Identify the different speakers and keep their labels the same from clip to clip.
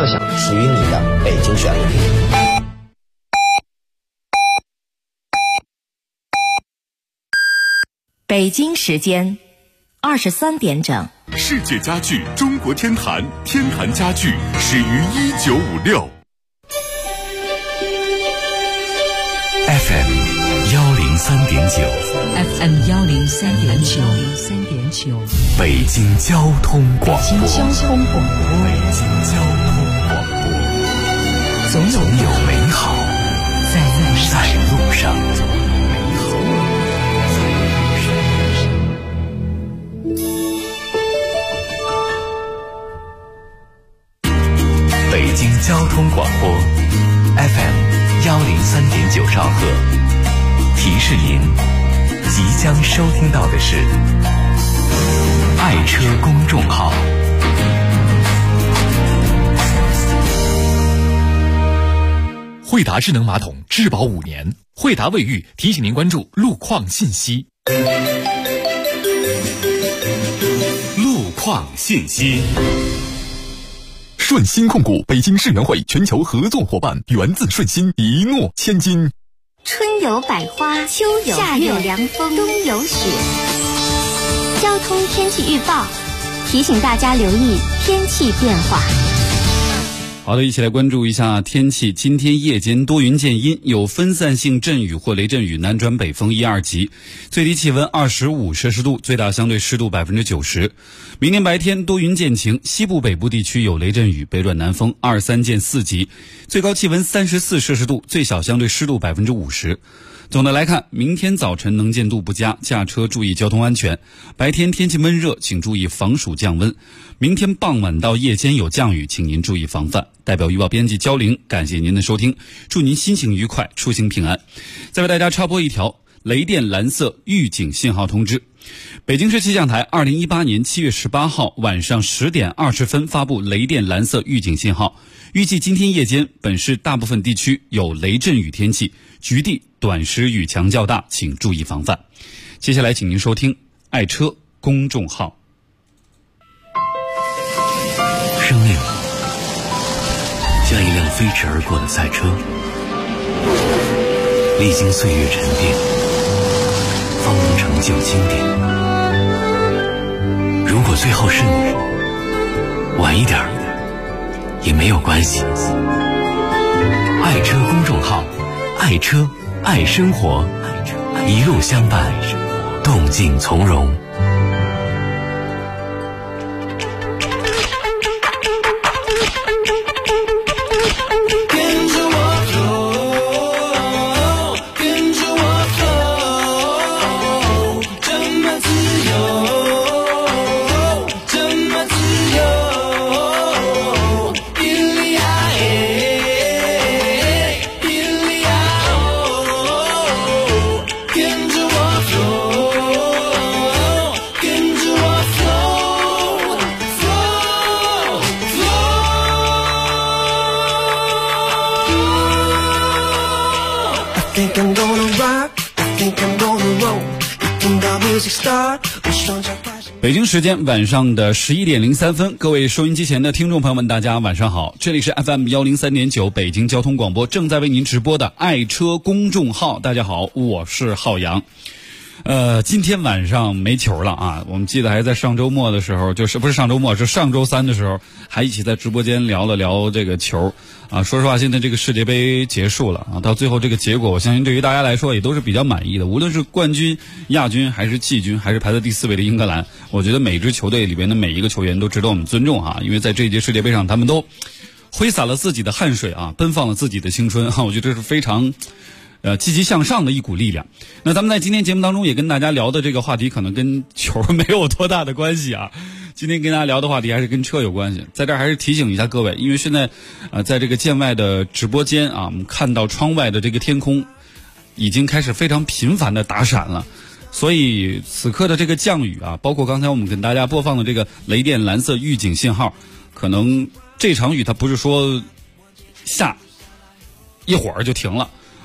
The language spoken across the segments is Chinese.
Speaker 1: 畅享属于你的北京旋律。
Speaker 2: 北京时间23点整。
Speaker 3: 世界家具中国天坛，天坛家具始于1956。FM 103.9，FM
Speaker 4: 103.9，
Speaker 3: 北京交通广播，
Speaker 4: 北京交通广播，
Speaker 3: 总有美好在路上。北京交通广播 FM 103.9兆赫，提示您即将收听到的是爱车公众号。惠达智能马桶质保5年，惠达卫浴提醒您关注路况信息。路况信息。顺鑫控股北京世园会全球合作伙伴，源自顺鑫，一诺千金。
Speaker 5: 春有百花，秋有夏有凉风，冬有雪。交通天气预报提醒大家留意天气变化。
Speaker 6: 好的，一起来关注一下天气。今天夜间多云见阴，有分散性阵雨或雷阵雨，南转北风1、2级，最低气温25摄氏度，最大相对湿度90%。明天白天多云见晴，西部北部地区有雷阵雨，北转南风2、3见4级，最高气温34摄氏度，最小相对湿度50%。总的来看，明天早晨能见度不佳，驾车注意交通安全。白天天气闷热，请注意防暑降温。明天傍晚到夜间有降雨，请您注意防范。代表预报编辑焦玲，感谢您的收听，祝您心情愉快，出行平安。再为大家插播一条雷电蓝色预警信号通知。北京市气象台2018年7月18号晚上10点20分发布雷电蓝色预警信号，预计今天夜间本市大部分地区有雷阵雨天气，局地短时雨强较大，请注意防范。接下来请您收听爱车公众号。
Speaker 7: 生命像一辆飞驰而过的赛车，历经岁月沉淀，方能成就经典。如果最后是你，晚一点也没有关系。爱车公众号，爱车爱生活，一路相伴，动静从容。
Speaker 6: 北京时间晚上的11点03分，各位收音机前的听众朋友们，大家晚上好，这里是 FM 103.9北京交通广播，正在为您直播的爱车公众号。大家好，我是浩洋。今天晚上没球了啊！我们记得还在上周末的时候，就是不是上周末，是上周三的时候，还一起在直播间聊了聊这个球啊。说实话，现在这个世界杯结束了啊，到最后这个结果，我相信对于大家来说也都是比较满意的。无论是冠军、亚军，还是季军，还是排在第4位的英格兰，我觉得每支球队里边的每一个球员都值得我们尊重啊，因为在这一届世界杯上，他们都挥洒了自己的汗水啊，奔放了自己的青春啊，我觉得这是非常积极向上的一股力量。那咱们在今天节目当中也跟大家聊的这个话题可能跟球没有多大的关系啊，今天跟大家聊的话题还是跟车有关系。在这儿还是提醒一下各位，因为现在在这个建外的直播间啊，我们看到窗外的这个天空已经开始非常频繁的打闪了，所以此刻的这个降雨啊，包括刚才我们跟大家播放的这个雷电蓝色预警信号，可能这场雨它不是说下一会儿就停了，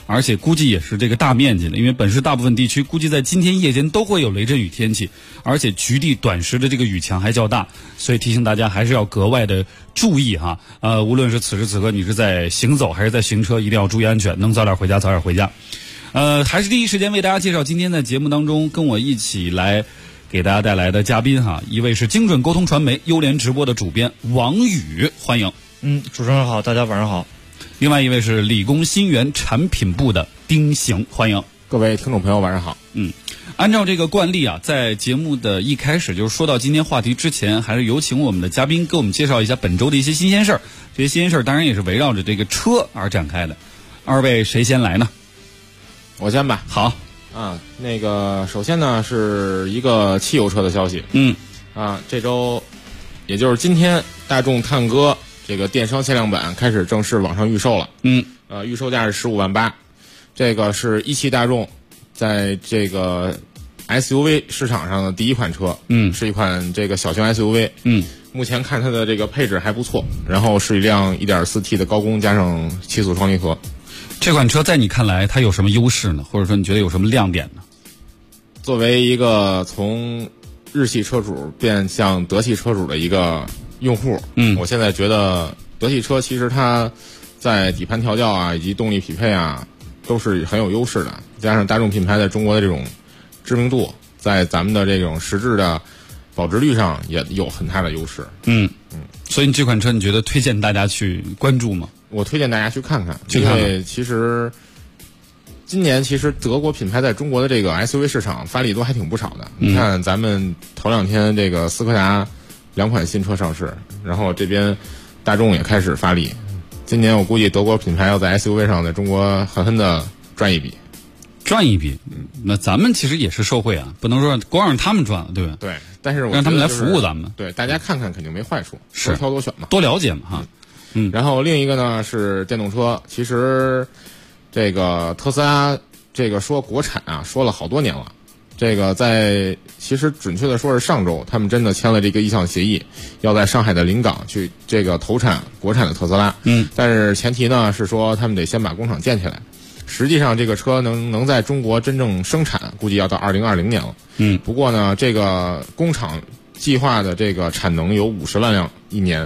Speaker 6: 而且估计也是这个大面积的，因为本市大部分地区估计在今天夜间都会有雷阵雨天气，而且局地短时的这个雨强还较大，所以提醒大家还是要格外的注意哈。无论是此时此刻你是在行走还是在行车，一定要注意安全，能早点回家早点回家。还是第一时间为大家介绍今天在节目当中跟我一起来给大家带来的嘉宾哈，一位是精准沟通传媒优联直播的主编王宇，欢迎。
Speaker 4: 主持人好，大家晚上好。
Speaker 6: 另外一位是理工新源产品部的丁行，欢迎。
Speaker 8: 各位听众朋友晚上好。
Speaker 6: 按照这个惯例啊，在节目的一开始，就是说到今天话题之前，还是有请我们的嘉宾给我们介绍一下本周的一些新鲜事儿。这些新鲜事儿当然也是围绕着这个车而展开的。二位谁先来呢？
Speaker 8: 我先吧。
Speaker 6: 好。
Speaker 8: 那个首先呢是一个汽油车的消息。这周也就是今天，大众探歌这个电商限量版开始正式网上预售了。预售价是15.8万，这个是一汽大众在这个 SUV 市场上的第一款车。是一款这个小型 SUV。目前看它的这个配置还不错，然后是一辆 1.4T 的高功加上7速双离合。
Speaker 6: 这款车在你看来它有什么优势呢？或者说你觉得有什么亮点呢？
Speaker 8: 作为一个从日系车主变向德系车主的一个用户，我现在觉得德系车其实它在底盘调教啊以及动力匹配啊都是很有优势的，加上大众品牌在中国的这种知名度，在咱们的这种实质的保值率上也有很大的优势。
Speaker 6: 所以你这款车你觉得推荐大家去关注吗？
Speaker 8: 我推荐大家去看看，因为其实今年德国品牌在中国的这个 SUV 市场发力都还挺不少的。你看咱们头2天这个斯柯达2款新车上市，然后这边大众也开始发力。今年我估计德国品牌要在 SUV 上在中国狠狠的赚一笔。那咱们其实也是受惠啊，不能说光让他们赚了，对吧？ 对，但是我
Speaker 6: 让他们来服务咱们。
Speaker 8: 对，大家看看肯定没坏处，
Speaker 6: 是
Speaker 8: 多挑多选嘛，
Speaker 6: 多了解嘛哈。
Speaker 8: 然后另一个呢是电动车，其实这个特斯拉这个说国产啊说了好多年了，这个其实准确的说是上周他们真的签了这个意向协议，要在上海的临港去这个投产国产的特斯拉。但是前提呢是说他们得先把工厂建起来。实际上这个车能在中国真正生产估计要到2020年了。不过呢这个工厂计划的这个产能有50万辆一年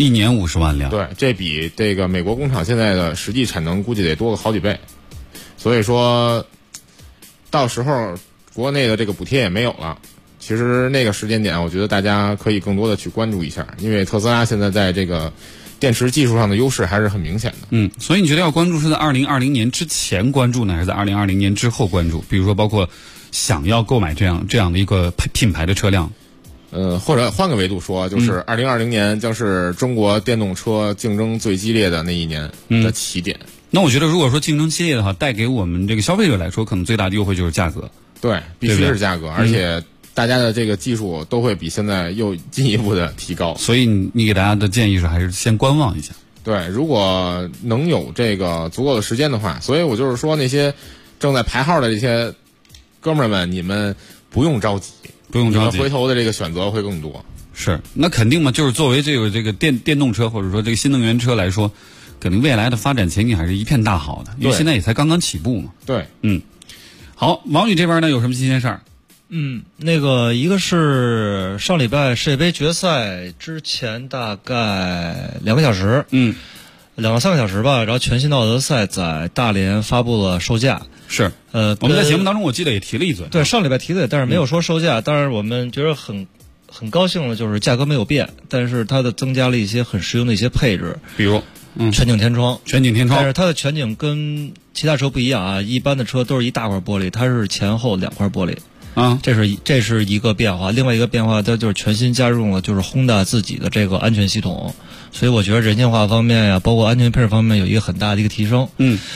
Speaker 8: 50万辆。对，这比这个美国工厂现在的实际产能估计得多个好几倍。所以说到时候国内的这个补贴也没有了，其实那个时间点我觉得大家可以更多的去关注一下，因为特斯拉现在在这个电池技术上的优势还是很明显的。
Speaker 6: 所以你觉得要关注是在2020年之前关注呢，还是在2020年之后关注？比如说包括想要购买这样的一个品牌的车辆。
Speaker 8: 或者换个维度说，就是2020年将是中国电动车竞争最激烈的那一年的起点。
Speaker 6: 那我觉得如果说竞争激烈的话，带给我们这个消费者来说可能最大的优惠就是价格。
Speaker 8: 对，必须是价格，而且大家的这个技术都会比现在又进一步的提高。
Speaker 6: 所以你给大家的建议是还是先观望一下。
Speaker 8: 对，如果能有这个足够的时间的话，所以我就是说那些正在排号的这些哥们儿们，你们不用着急，回头的这个选择会更多。
Speaker 6: 是，那肯定嘛，就是作为这个电动车或者说这个新能源车来说，肯定未来的发展前景还是一片大好的，因为现在也才刚刚起步嘛。
Speaker 8: 对，
Speaker 6: 好，王宇这边呢有什么新鲜事儿？
Speaker 4: 那个一个是上礼拜世界杯决赛之前大概2个小时，2到3个小时吧，然后全新的奥德赛在大连发布了售价。
Speaker 6: 是，我们在节目当中我记得也提了一嘴。
Speaker 4: 对，上礼拜提的，但是没有说售价。当然我们觉得很高兴的就是价格没有变，但是它的增加了一些很实用的一些配置，
Speaker 6: 比如
Speaker 4: 全景天窗。但是它的全景跟其他车不一样啊，一般的车都是一大块玻璃，它是前后2块玻璃。这是一个变化。另外一个变化，它就是全新加入了就是 Honda 自己的这个安全系统，所以我觉得人性化方面呀，包括安全配置方面有一个很大的一个提升。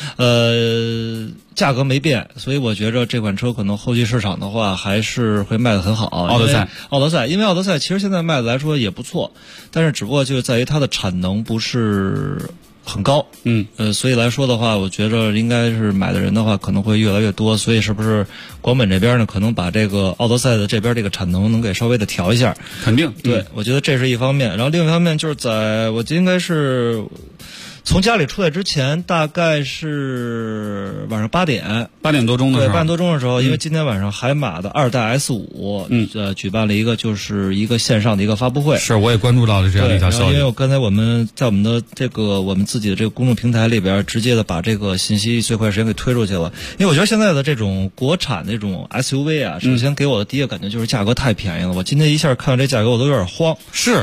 Speaker 4: 价格没变，所以我觉着这款车可能后期市场的话还是会卖得很好。奥德赛，因为奥德赛其实现在卖的来说也不错，但是只不过就是在于它的产能不是很高。所以来说的话，我觉着应该是买的人的话可能会越来越多，所以是不是广本这边呢可能把这个奥德赛的这边这个产能能给稍微的调一下？
Speaker 6: 肯定，
Speaker 4: 对，我觉得这是一方面。然后另一方面就是我觉得应该是从家里出来之前，大概是晚上8点
Speaker 6: 多钟的时候，
Speaker 4: 对，8点多钟的时候，因为今天晚上海马的2代 S5，举办了一个就是一个线上的一个发布会。
Speaker 6: 是，我也关注到了这样的一条消息。
Speaker 4: 因为我刚才我们在我们的我们自己的这个公众平台里边，直接的把这个信息最快时间给推出去了。因为我觉得现在的这种国产的这种 SUV 啊，首先给我的第一个感觉就是价格太便宜了。我今天一下看到这价格，我都有点慌。
Speaker 6: 是。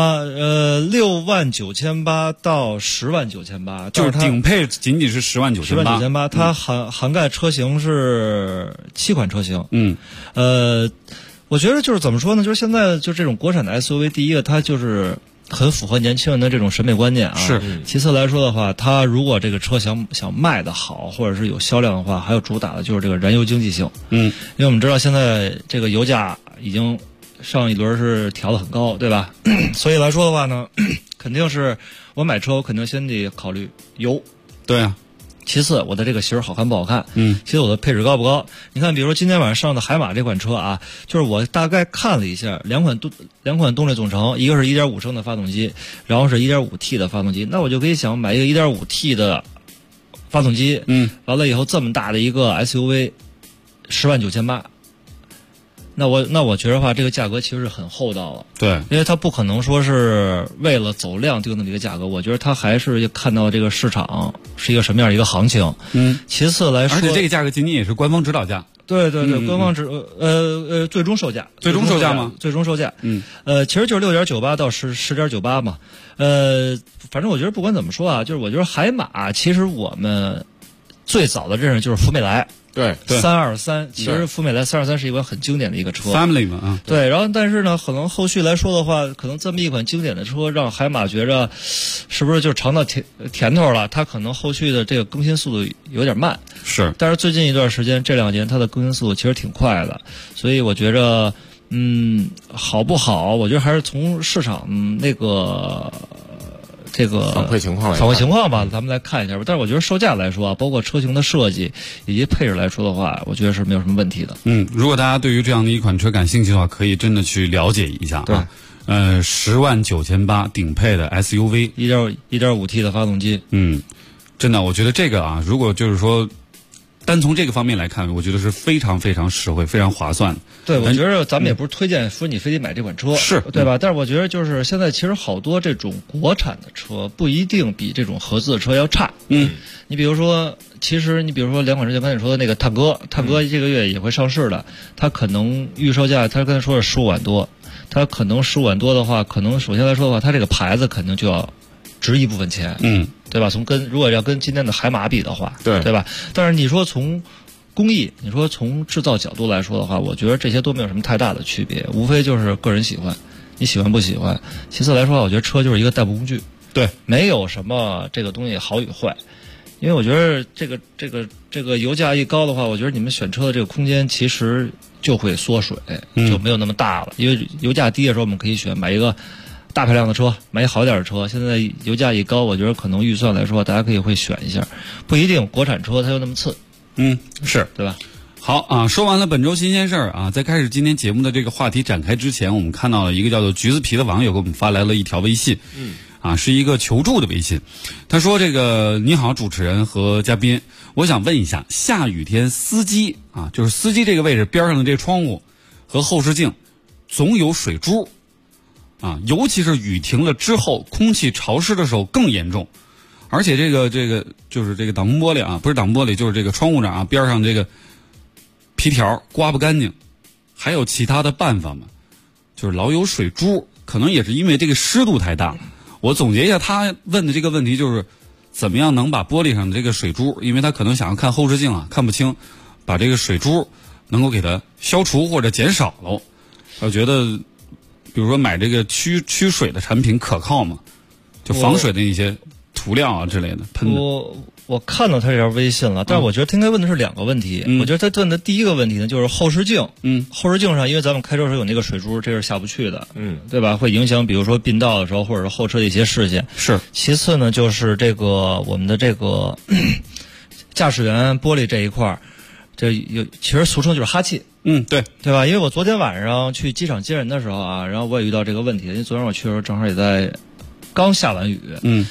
Speaker 4: 698,800到1098,800，
Speaker 6: 就是顶配仅仅是1098,800，
Speaker 4: 它涵盖车型是7款车型。我觉得就是怎么说呢？就是现在就这种国产的 SUV， 第一个它就是很符合年轻人的这种审美观念啊。
Speaker 6: 是。
Speaker 4: 其次来说的话，它如果这个车想卖得好，或者是有销量的话，还有主打的就是这个燃油经济性。因为我们知道现在这个油价已经上一轮是调得很高，对吧？所以来说的话呢，肯定是我买车，我肯定先得考虑油。
Speaker 6: 对啊。
Speaker 4: 其次，我的这个型好看不好看？其次，我的配置高不高？你看，比如说今天晚上上的海马这款车啊，就是我大概看了一下，两款动力总成，一个是 1.5 升的发动机，然后是 1.5T 的发动机。那我就可以想买一个 1.5T 的发动机，完了以后这么大的一个 SUV， 1098,000。那我觉得话，这个价格其实是很厚道了。
Speaker 6: 对，
Speaker 4: 因为它不可能说是为了走量定的这个价格，我觉得它还是看到这个市场是一个什么样的一个行情。其次来说，
Speaker 6: 而且这个价格仅仅也是官方指导价。
Speaker 4: 对，官方最终售价。最终售价吗？最终售价。其实就是 6.98 到10.98嘛。反正我觉得不管怎么说啊，就是我觉得海马其实我们最早的认识就是福美来。
Speaker 8: 对
Speaker 4: 323，其实福美来323是一款很经典的一个车
Speaker 6: ，Family 嘛
Speaker 4: 对，然后但是呢，可能后续来说的话，可能这么一款经典的车，让海马觉着是不是就尝到甜头了？它可能后续的这个更新速度有点慢，
Speaker 6: 是。
Speaker 4: 但是最近一段时间，这2年它的更新速度其实挺快的，所以我觉着，好不好？我觉得还是从市场这个
Speaker 8: 反馈情
Speaker 4: 况吧，咱们来看一下吧。但是我觉得售价来说啊，包括车型的设计以及配置来说的话，我觉得是没有什么问题的。
Speaker 6: 如果大家对于这样的一款车感兴趣的话，可以真的去了解一下。
Speaker 4: 对
Speaker 6: ，1098,800顶配的 SUV，
Speaker 4: 1.5T 的发动机。
Speaker 6: 真的，我觉得这个啊，如果就是说单从这个方面来看，我觉得是非常非常实惠、非常划算的。
Speaker 4: 对，我觉得咱们也不是推荐说你非得买这款车，
Speaker 6: 是
Speaker 4: 对吧？但是我觉得就是现在其实好多这种国产的车不一定比这种合资的车要差。你比如说，其实你比如说2款之前刚才你说的那个探戈这个月也会上市的，它可能预售价，他刚才说是15万多，它可能15万多的话，可能首先来说的话，它这个牌子肯定就要值一部分钱，对吧？如果要跟今天的海马比的话，对吧？但是你说从工艺，你说从制造角度来说的话，我觉得这些都没有什么太大的区别，无非就是个人喜欢，你喜欢不喜欢。其次来说，我觉得车就是一个代步工具，
Speaker 6: 对，
Speaker 4: 没有什么这个东西好与坏。因为我觉得这个油价一高的话，我觉得你们选车的这个空间其实就会缩水，就没有那么大了。因为油价低的时候，我们可以买一个大排量的车，买一好点的车。现在油价一高，我觉得可能预算来说，大家可以会选一下，不一定国产车它就那么次。
Speaker 6: 是
Speaker 4: 对吧？
Speaker 6: 好啊，说完了本周新鲜事儿啊，在开始今天节目的这个话题展开之前，我们看到了一个叫做橘子皮的网友给我们发来了一条微信，是一个求助的微信。他说：“你好，主持人和嘉宾，我想问一下，下雨天司机啊，就是司机这个位置边上的这窗户和后视镜，总有水珠啊，尤其是雨停了之后，空气潮湿的时候更严重。”而且这个就是这个挡风玻璃啊，不是挡风玻璃，就是这个窗户上啊边上这个皮条刮不干净，还有其他的办法吗？就是老有水珠，可能也是因为这个湿度太大。我总结一下他问的这个问题，就是怎么样能把玻璃上的这个水珠，因为他可能想要看后视镜啊看不清，把这个水珠能够给它消除或者减少了。我觉得比如说买这个驱水的产品可靠吗？就防水的一些涂料啊之类的喷的。
Speaker 4: 我看到他这条微信了，但是我觉得他应该问的是2个问题。我觉得他问的第一个问题呢，就是后视镜。后视镜上，因为咱们开车时候有那个水珠，这是下不去的。对吧？会影响，比如说并道的时候，或者是后车的一些视线。
Speaker 6: 是。
Speaker 4: 其次呢，就是我们的这个驾驶员玻璃这一块，其实俗称就是哈气。对吧？因为我昨天晚上去机场接人的时候啊，然后我也遇到这个问题。因为昨天我去的时候正好也在刚下完雨。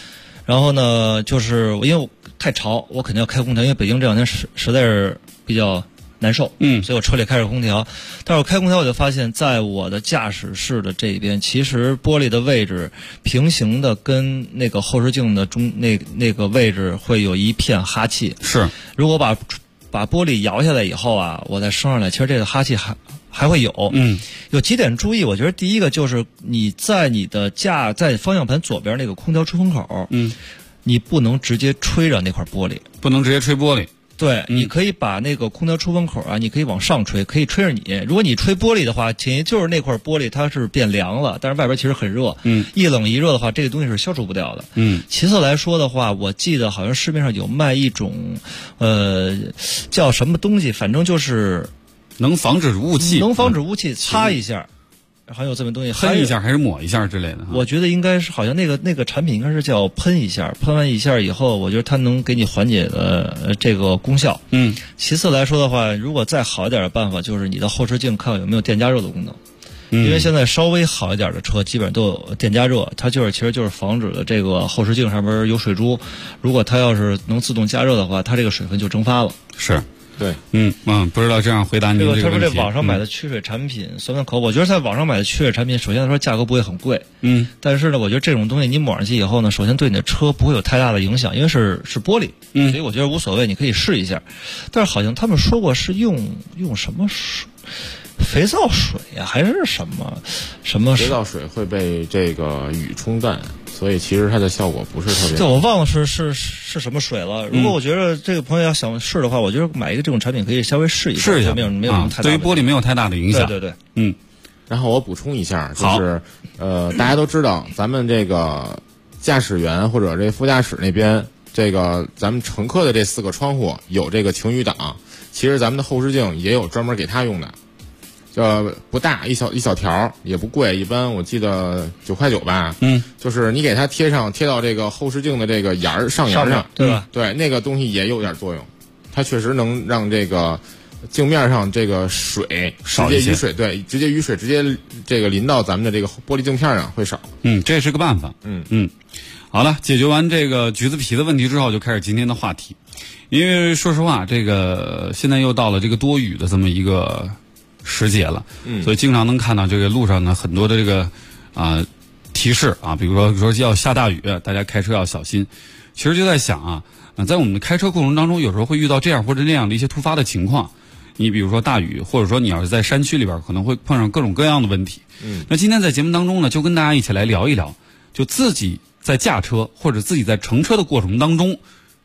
Speaker 4: 然后呢，就是因为我太潮，我肯定要开空调，因为北京这两天实在是比较难受，所以我车里开着空调。但是我开空调，我就发现，在我的驾驶室的这边，其实玻璃的位置平行的跟那个后视镜的那个位置会有一片哈气。
Speaker 6: 是，如
Speaker 4: 果把玻璃摇下来以后啊，我再升上来，其实这个哈气还会有。有几点注意，我觉得第一个就是你在在方向盘左边那个空调出风口，你不能直接吹着那块玻璃，
Speaker 6: 不能直接吹玻璃。
Speaker 4: 对，你可以把那个空调出风口啊，你可以往上吹，可以吹着你。如果你吹玻璃的话，前提就是那块玻璃它是变凉了，但是外边其实很热。一冷一热的话，这个东西是消除不掉的。其次来说的话，我记得好像市面上有卖一种，叫什么东西，反正就是
Speaker 6: 能防止雾气，
Speaker 4: 擦一下。还有这么东西，
Speaker 6: 喷一下还是抹一下之类的？
Speaker 4: 我觉得应该是，好像那个产品应该是叫喷一下，喷完一下以后，我觉得它能给你缓解的这个功效。其次来说的话，如果再好一点的办法，就是你的后视镜看有没有电加热的功能。因为现在稍微好一点的车，基本上都有电加热，它其实就是防止的这个后视镜上面有水珠。如果它要是能自动加热的话，它这个水分就蒸发了。
Speaker 6: 是。
Speaker 8: 对，
Speaker 6: 不知道这样回答您这个问题。
Speaker 4: 他说这网上买的驱水产品算不算口？我觉得在网上买的驱水产品，首先来说价格不会很贵，但是呢，我觉得这种东西你抹上去以后呢，首先对你的车不会有太大的影响，因为是玻璃，所以我觉得无所谓，你可以试一下。但是好像他们说过是用什么水？肥皂水呀，还是什么
Speaker 8: 肥皂水会被这个雨冲淡，所以其实它的效果不是特别。
Speaker 4: 对，我忘了是什么水了。如果我觉得这个朋友要想试的话，我觉得买一个这种产品可以稍微试一下，没有什么太大的。
Speaker 6: 对于玻璃没有太大的影响。
Speaker 4: 对。
Speaker 8: 然后我补充一下，就是大家都知道，咱们这个驾驶员或者这副驾驶那边，这个咱们乘客的这4个窗户有这个晴雨挡，其实咱们的后视镜也有专门给他用的。不大，一小条，也不贵，一般我记得9块9吧。就是你给它贴到这个后视镜的这个上沿上，
Speaker 4: 对吧？
Speaker 8: 对，那个东西也有点作用，它确实能让这个镜面上这个水
Speaker 6: 少一些，
Speaker 8: 直接雨水直接这个淋到咱们的这个玻璃镜片上会少。
Speaker 6: 这是个办法。好了，解决完这个橘子皮的问题之后，就开始今天的话题。因为说实话，这个现在又到了这个多雨的这么一个时节了，所以经常能看到这个路上呢很多的这个提示啊，比如说要下大雨，大家开车要小心。其实就在想在我们的开车过程当中，有时候会遇到这样或者那样的一些突发的情况。你比如说大雨，或者说你要是在山区里边，可能会碰上各种各样的问题。那今天在节目当中呢，就跟大家一起来聊一聊，就自己在驾车或者自己在乘车的过程当中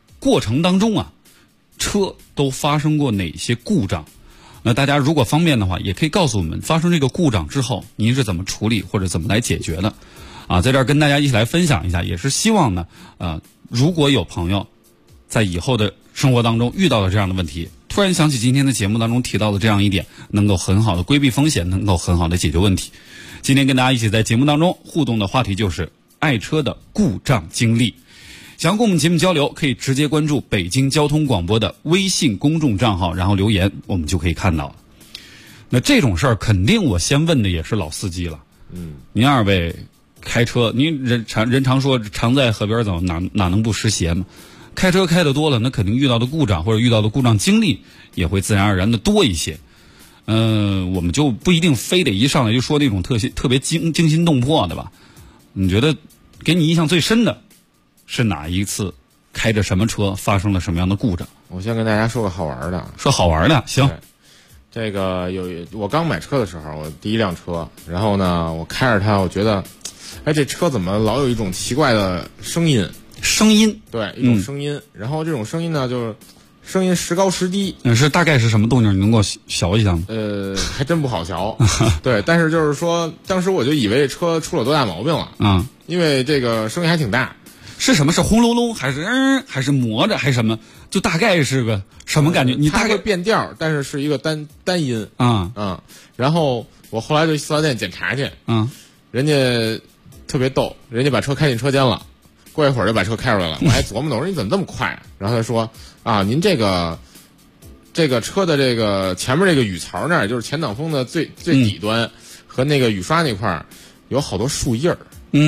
Speaker 6: 车都发生过哪些故障。那大家如果方便的话，也可以告诉我们，发生这个故障之后，您是怎么处理或者怎么来解决的？在这儿跟大家一起来分享一下，也是希望呢，如果有朋友在以后的生活当中遇到了这样的问题，突然想起今天的节目当中提到的这样一点，能够很好的规避风险，能够很好的解决问题。今天跟大家一起在节目当中互动的话题就是爱车的故障经历。想要跟我们节目交流，可以直接关注北京交通广播的微信公众账号，然后留言，我们就可以看到了。那这种事儿肯定我先问的也是老司机了。您二位开车，您人常说常在河边走，哪能不湿鞋嘛？开车开得多了，那肯定遇到的故障或者遇到的故障经历也会自然而然的多一些。我们就不一定非得一上来就说那种特别惊心动魄的吧？你觉得给你印象最深的是哪一次开着什么车发生了什么样的故障？
Speaker 8: 我先跟大家说个好玩的。
Speaker 6: 说好玩的，行。
Speaker 8: 这个我刚买车的时候，我第一辆车，然后呢，我开着它，我觉得，这车怎么老有一种奇怪的声音？对，一种声音。然后这种声音呢，就是声音时高时低。
Speaker 6: 是大概是什么动静？你能够学一下吗？
Speaker 8: 还真不好学。对，但是就是说，当时我就以为这车出了多大毛病了。因为这个声音还挺大。
Speaker 6: 是什么？是轰隆隆，还是磨着，还是什么？就大概是个什么感觉？你大概
Speaker 8: 会变调，但是是一个单音。然后我后来就4S店检查去。人家特别逗，人家把车开进车间了，过一会儿就把车开出来了。我还琢磨着，我说你怎么这么快？然后他说您这个车的这个前面这个雨槽那儿，就是前挡风的最底端和那个雨刷那块儿有好多树叶儿。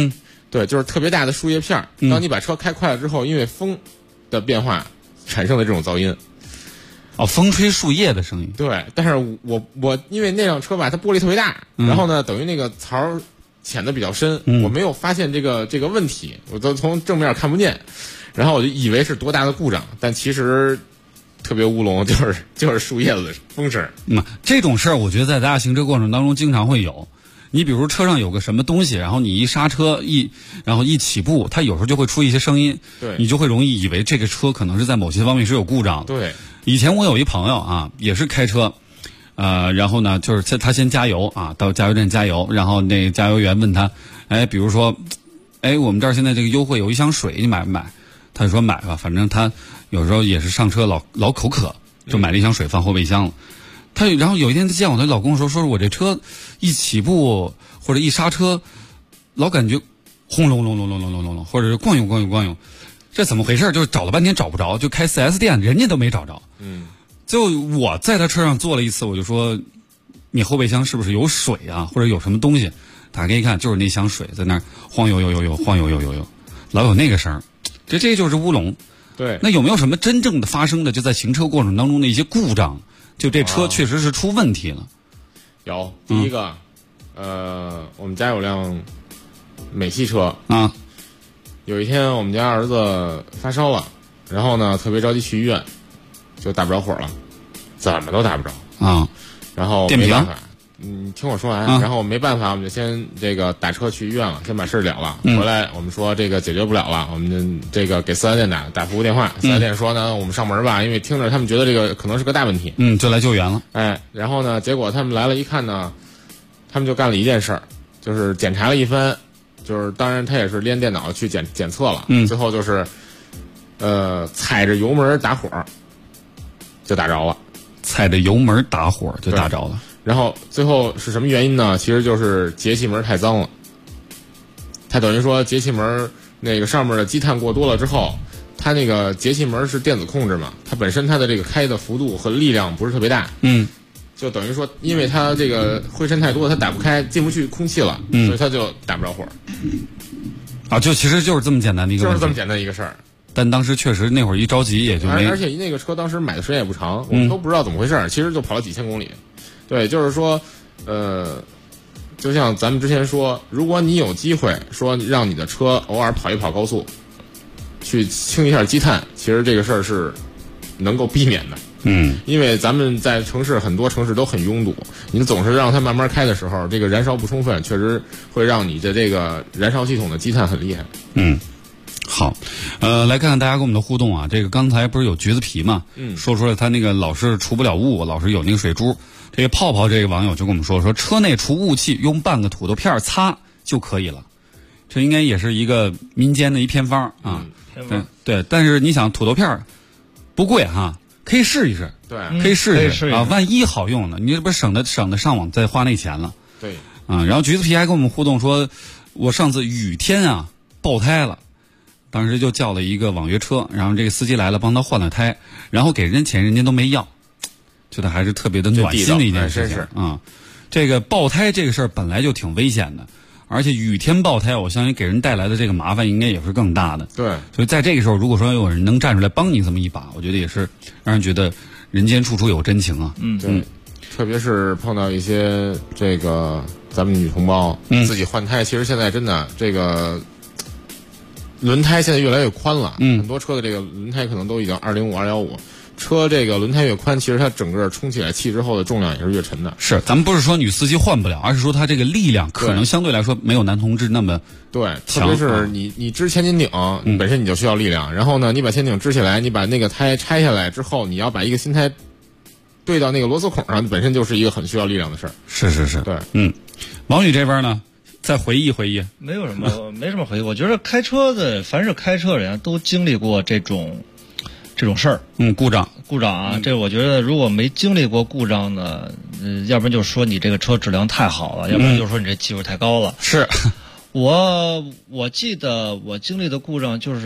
Speaker 8: 对，就是特别大的树叶片。当你把车开快了之后，因为风的变化产生的这种噪音。
Speaker 6: 风吹树叶的声音。
Speaker 8: 对，但是我因为那辆车吧，它玻璃特别大，然后呢，等于那个槽潜的比较深，我没有发现这个问题，我都从正面看不见，然后我就以为是多大的故障，但其实特别乌龙，就是树叶子的风声。
Speaker 6: 这种事儿我觉得在大家行车过程当中经常会有。你比如车上有个什么东西，然后你一刹车然后一起步，它有时候就会出一些声音，
Speaker 8: 对，
Speaker 6: 你就会容易以为这个车可能是在某些方面是有故障的。
Speaker 8: 对，
Speaker 6: 以前我有一朋友啊，也是开车，然后呢，就是他先加油啊，到加油站加油，然后那个加油员问他，比如说，我们这儿现在这个优惠有一箱水，你买不买？他就说买吧，反正他有时候也是上车老口渴，就买了一箱水放后备箱了。然后有一天他见我，他老跟我说我这车一起步或者一刹车，老感觉轰隆隆隆隆隆隆隆隆，或者是咣涌，这怎么回事？就是找了半天找不着，就开 4S 店人家都没找着。最后我在他车上坐了一次，我就说你后备箱是不是有水啊，或者有什么东西？打开一看，就是那箱水在那儿晃悠，晃悠，老有那个声儿，这就是乌龙。
Speaker 8: 对，
Speaker 6: 那有没有什么真正的发生的就在行车过程当中的一些故障？就这车确实是出问题了。
Speaker 8: 有第一个，我们家有辆美系车
Speaker 6: 啊。
Speaker 8: 有一天我们家儿子发烧了，然后呢特别着急去医院，就打不着火了，怎么都打不着
Speaker 6: 啊。
Speaker 8: 然后
Speaker 6: 电瓶，
Speaker 8: 听我说完。然后没办法，我们就先打车去医院了，先把事了了。回来我们说这个解决不了了，我们就给4S店打服务电话。4S店说呢，我们上门吧，因为听着他们觉得这个可能是个大问题，
Speaker 6: 就来救援了。
Speaker 8: 然后呢，结果他们来了一看呢，他们就干了一件事儿，就是检查了一番，就是当然他也是连电脑去检测了，最后就是踩着油门打火就打着了，
Speaker 6: 踩着油门打火就打着了。
Speaker 8: 然后最后是什么原因呢？其实就是节气门太脏了，它等于说节气门那个上面的积碳过多了之后，它那个节气门是电子控制嘛，它本身它的这个开的幅度和力量不是特别大，就等于说因为它这个灰尘太多，它打不开，进不去空气了，所以它就打不着火。
Speaker 6: 就其实就是这么简单的一个问题，
Speaker 8: 就是这么简单一个事儿。
Speaker 6: 但当时确实那会儿一着急也就没，
Speaker 8: 而且那个车当时买的时间也不长，我们都不知道怎么回事，其实就跑了几千公里。对，就是说，就像咱们之前说，如果你有机会说让你的车偶尔跑一跑高速，去清一下积碳，其实这个事儿是能够避免的。因为咱们在很多城市都很拥堵，你总是让它慢慢开的时候，这个燃烧不充分，确实会让你的这个燃烧系统的积碳很厉害。
Speaker 6: 好，来看看大家跟我们的互动啊。这个刚才不是有橘子皮嘛？说出来他那个老是除不了雾，老是有那个水珠。这个泡泡这个网友就跟我们说车内除雾器用半个土豆片擦就可以了。这应该也是一个民间的一偏方啊。对，但是你想土豆片不贵哈，可以试一试。
Speaker 8: 对，
Speaker 6: 可以试一试啊，万一好用呢，你这不是省得上网再花那钱了。
Speaker 8: 对，
Speaker 6: 然后橘子皮还跟我们互动说，我上次雨天爆胎了。当时就叫了一个网约车，然后这个司机来了帮他换了胎，然后给人钱人家都没要，觉得还是特别的暖心的一件事情啊。这个爆胎这个事儿本来就挺危险的，而且雨天爆胎，我相信给人带来的这个麻烦应该也是更大的。
Speaker 8: 对，
Speaker 6: 所以在这个时候，如果说有人能站出来帮你这么一把，我觉得也是让人觉得人间处处有真情啊。
Speaker 8: 对，特别是碰到一些这个咱们女同胞自己换胎，其实现在真的这个。轮胎现在越来越宽了，很多车的这个轮胎可能都已经205、215，车这个轮胎越宽，其实它整个充起来气之后的重量也是越沉的。
Speaker 6: 是，咱们不是说女司机换不了，而是说它这个力量可能相对来说没有男同志那么
Speaker 8: 对，特别是你支前顶顶，本身你就需要力量，然后呢，你把前顶支起来，你把那个胎拆下来之后，你要把一个新胎对到那个螺丝孔上，本身就是一个很需要力量的事儿。
Speaker 6: 是，
Speaker 8: 对，
Speaker 6: 王宇这边呢？再回忆回忆，
Speaker 4: 没什么回忆。我觉得开车的，凡是开车人都经历过这种事儿。
Speaker 6: 故障
Speaker 4: 啊，这我觉得如果没经历过故障呢，要不然就说你这个车质量太好了，要不然就说你这技术太高了。
Speaker 6: 是，
Speaker 4: 我记得我经历的故障就是，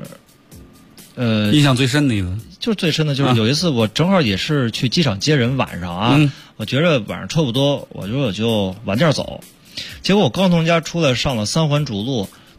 Speaker 6: 印象最深的一次，
Speaker 4: 就是最深的就是有一次我正好也是去机场接人，晚上我觉着晚上车不多，我就晚点走。结果我刚从家出来，上了3环主路，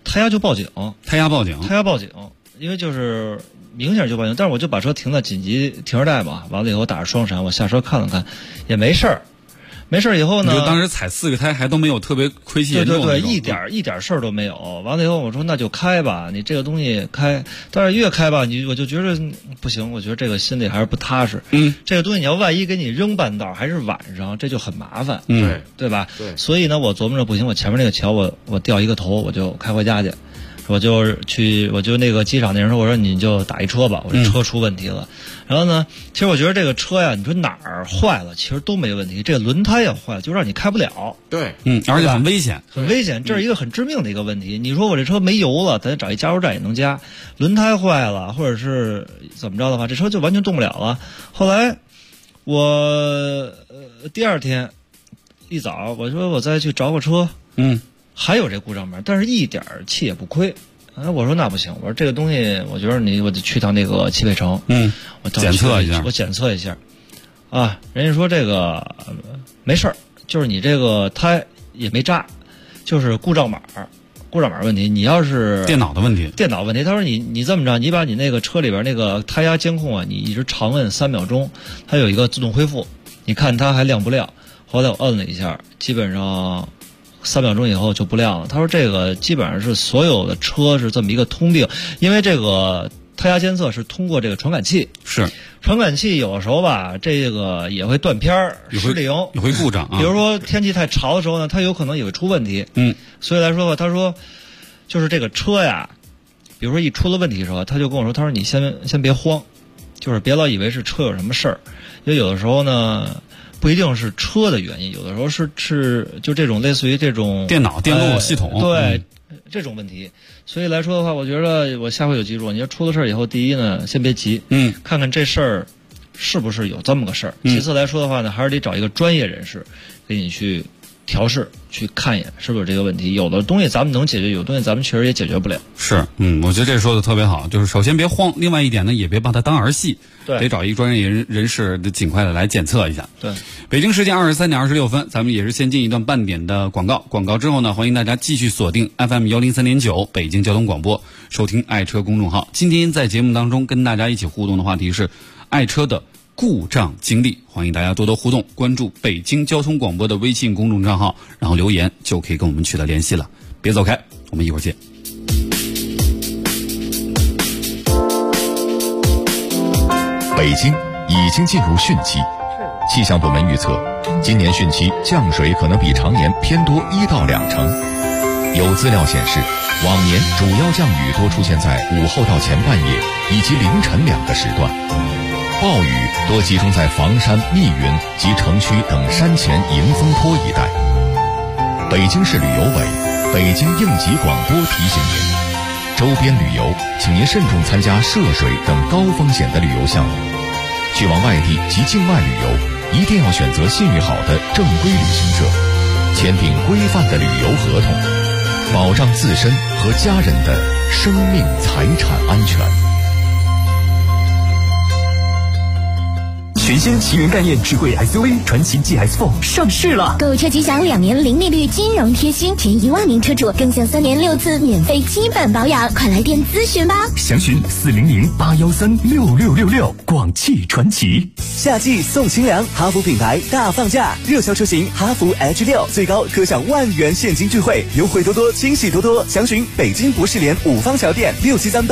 Speaker 4: 胎压就报警，
Speaker 6: 胎压报警，
Speaker 4: 因为就是明显就报警，但是我就把车停在紧急停车带嘛，完了以后打着双闪，我下车看了看，也没事儿。没事以后呢，
Speaker 6: 你就当时踩4个胎还都没有特别亏气严重，
Speaker 4: 对，一点事儿都没有。完了以后我说那就开吧，你这个东西开，但是越开吧，我就觉得不行，我觉得这个心里还是不踏实。这个东西你要万一给你扔半道，还是晚上，这就很麻烦。对吧？对。所以呢，我琢磨着不行，我前面那个桥我掉一个头，我就开回家去。我就那个机场那人说，我说你就打一车吧，我这车出问题了。然后呢，其实我觉得这个车呀，你说哪儿坏了，其实都没问题。这个轮胎也坏了，就让你开不了。
Speaker 8: 对，
Speaker 6: 而且很危险，
Speaker 4: 这是一个很致命的一个问题。你说我这车没油了，咱找一加油站也能加。轮胎坏了，或者是怎么着的话，这车就完全动不了了。后来我第二天一早，我说我再去找个车，还有这故障码，但是一点气也不亏。我说那不行，我说这个东西，我觉得我得去趟那个汽配城，我检测一下，啊，人家说这个没事儿，就是你这个胎也没扎，就是故障码问题。你要是
Speaker 6: 电脑的问题，
Speaker 4: 他说你这么着，你把你那个车里边那个胎压监控啊，你一直长摁3秒钟，它有一个自动恢复，你看它还亮不亮。后来我摁了一下，基本上3秒钟以后就不亮了。他说这个基本上是所有的车是这么一个通病，因为这个胎压监测是通过这个传感器，传感器有的时候吧，这个也会断片儿、失灵，
Speaker 6: 也会故障啊。
Speaker 4: 比如说天气太潮的时候呢，它有可能也会出问题。所以来说吧，他说就是这个车呀，比如说一出了问题的时候，他就跟我说，他说你先别慌，就是别老以为是车有什么事儿，因为有的时候呢。不一定是车的原因，有的时候是就这种类似于这种
Speaker 6: 电脑电路系统，
Speaker 4: 对，这种问题。所以来说的话，我觉得我下回有记住，你要出了事儿以后，第一呢，先别急，看看这事儿是不是有这么个事儿。其次来说的话呢，还是得找一个专业人士给你去调试，去看一眼是不是有这个问题。有的东西咱们能解决，有的东西咱们确实也解决不了。
Speaker 6: 我觉得这说的特别好，就是首先别慌，另外一点呢，也别把它当儿戏，得找一个专业人士的尽快的来检测一下。
Speaker 4: 对，
Speaker 6: 北京时间23:26，咱们也是先进一段半点的广告。广告之后呢，欢迎大家继续锁定 FM 103.9北京交通广播，收听爱车公众号。今天在节目当中跟大家一起互动的话题是爱车的故障经历，欢迎大家多多互动，关注北京交通广播的微信公众账号，然后留言就可以跟我们取得联系了。别走开，我们一会儿见。
Speaker 9: 北京已经进入汛期，气象部门预测，今年汛期降水可能比常年偏多1到2成。有资料显示，往年主要降雨多出现在午后到前半夜以及凌晨2个时段，暴雨多集中在房山、密云及城区等山前迎风坡一带。北京市旅游委、北京应急广播提醒您，周边旅游请您慎重参加涉水等高风险的旅游项目。去往外地及境外旅游，一定要选择信誉好的正规旅行社，签订规范的旅游合同，保障自身和家人的生命财产安全。
Speaker 10: 全新奇云概念智慧 SUV 传祺 GS4 上市了，
Speaker 5: 购车即享2年零利率金融贴心，前1万名车主更享3年6次免费基本保养，快来电咨询吧！
Speaker 10: 详询400-813-6666，广汽传祺。
Speaker 11: 夏季送清凉，哈弗品牌大放价，热销车型哈弗 H6 最高可享10000元现金钜惠，优惠多多，惊喜多多。详询北京博士联5方桥店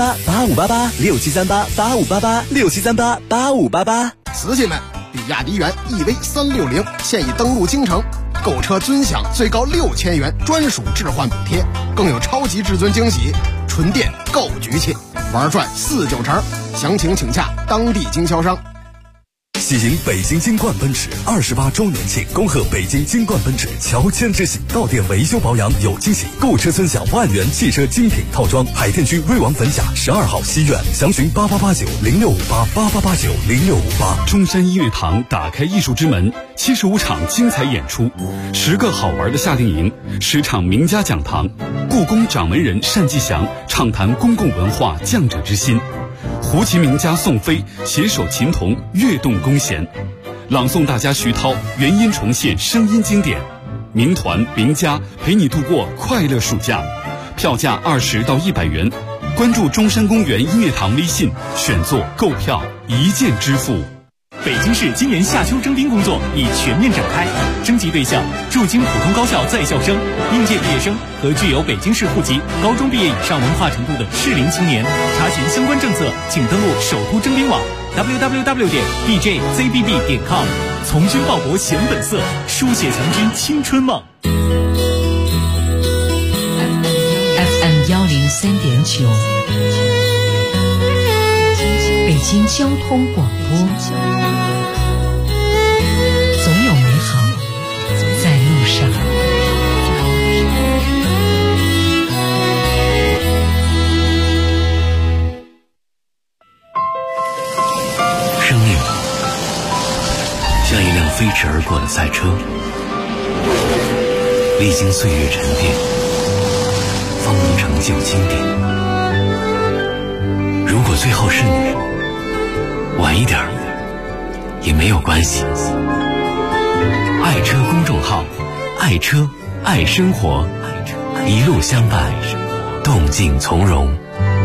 Speaker 11: 6738-8588，6738-8588，6738-8588。
Speaker 12: 瓷器们，比亚迪元 EV360现已登陆京城，购车尊享最高6000元专属置换补贴，更有超级至尊惊喜，纯电购局气，玩转4-9成。详情请洽当地经销商。
Speaker 10: 喜迎北京金冠奔驰28周年庆，恭贺北京金冠奔驰乔迁之喜，到店维修保养有惊喜，购车尊享10000元汽车精品套装。海淀区瑞王粉甲12号西苑，详询8889-0658，8889-0658。
Speaker 6: 中山音乐堂打开艺术之门，75场精彩演出，10个好玩的夏令营，10场名家讲堂，故宫掌门人单霁翔畅谈公共文化匠者之心。胡琴名家宋飞携手琴童跃动弓弦，朗诵大家徐涛原音重现声音经典，名团名家陪你度过快乐暑假。 票价20到100元。关注中山公园音乐堂微信，选座购票一键支付。
Speaker 13: 北京市今年夏秋征兵工作已全面展开，征集对象驻京普通高校在校生、应届毕业生和具有北京市户籍、高中毕业以上文化程度的适龄青年。查询相关政策，请登录首都征兵网 www.bjzbb.com。从军报国显本色，书写强军青春梦。
Speaker 2: FM 103.9，北京交通广播，总有美好在路上。
Speaker 7: 生命像一辆飞驰而过的赛车，历经岁月沉淀，方能成就经典。如果最后是你，晚一点也没有关系。爱车公众号，爱车爱生活，一路相伴，动静从容。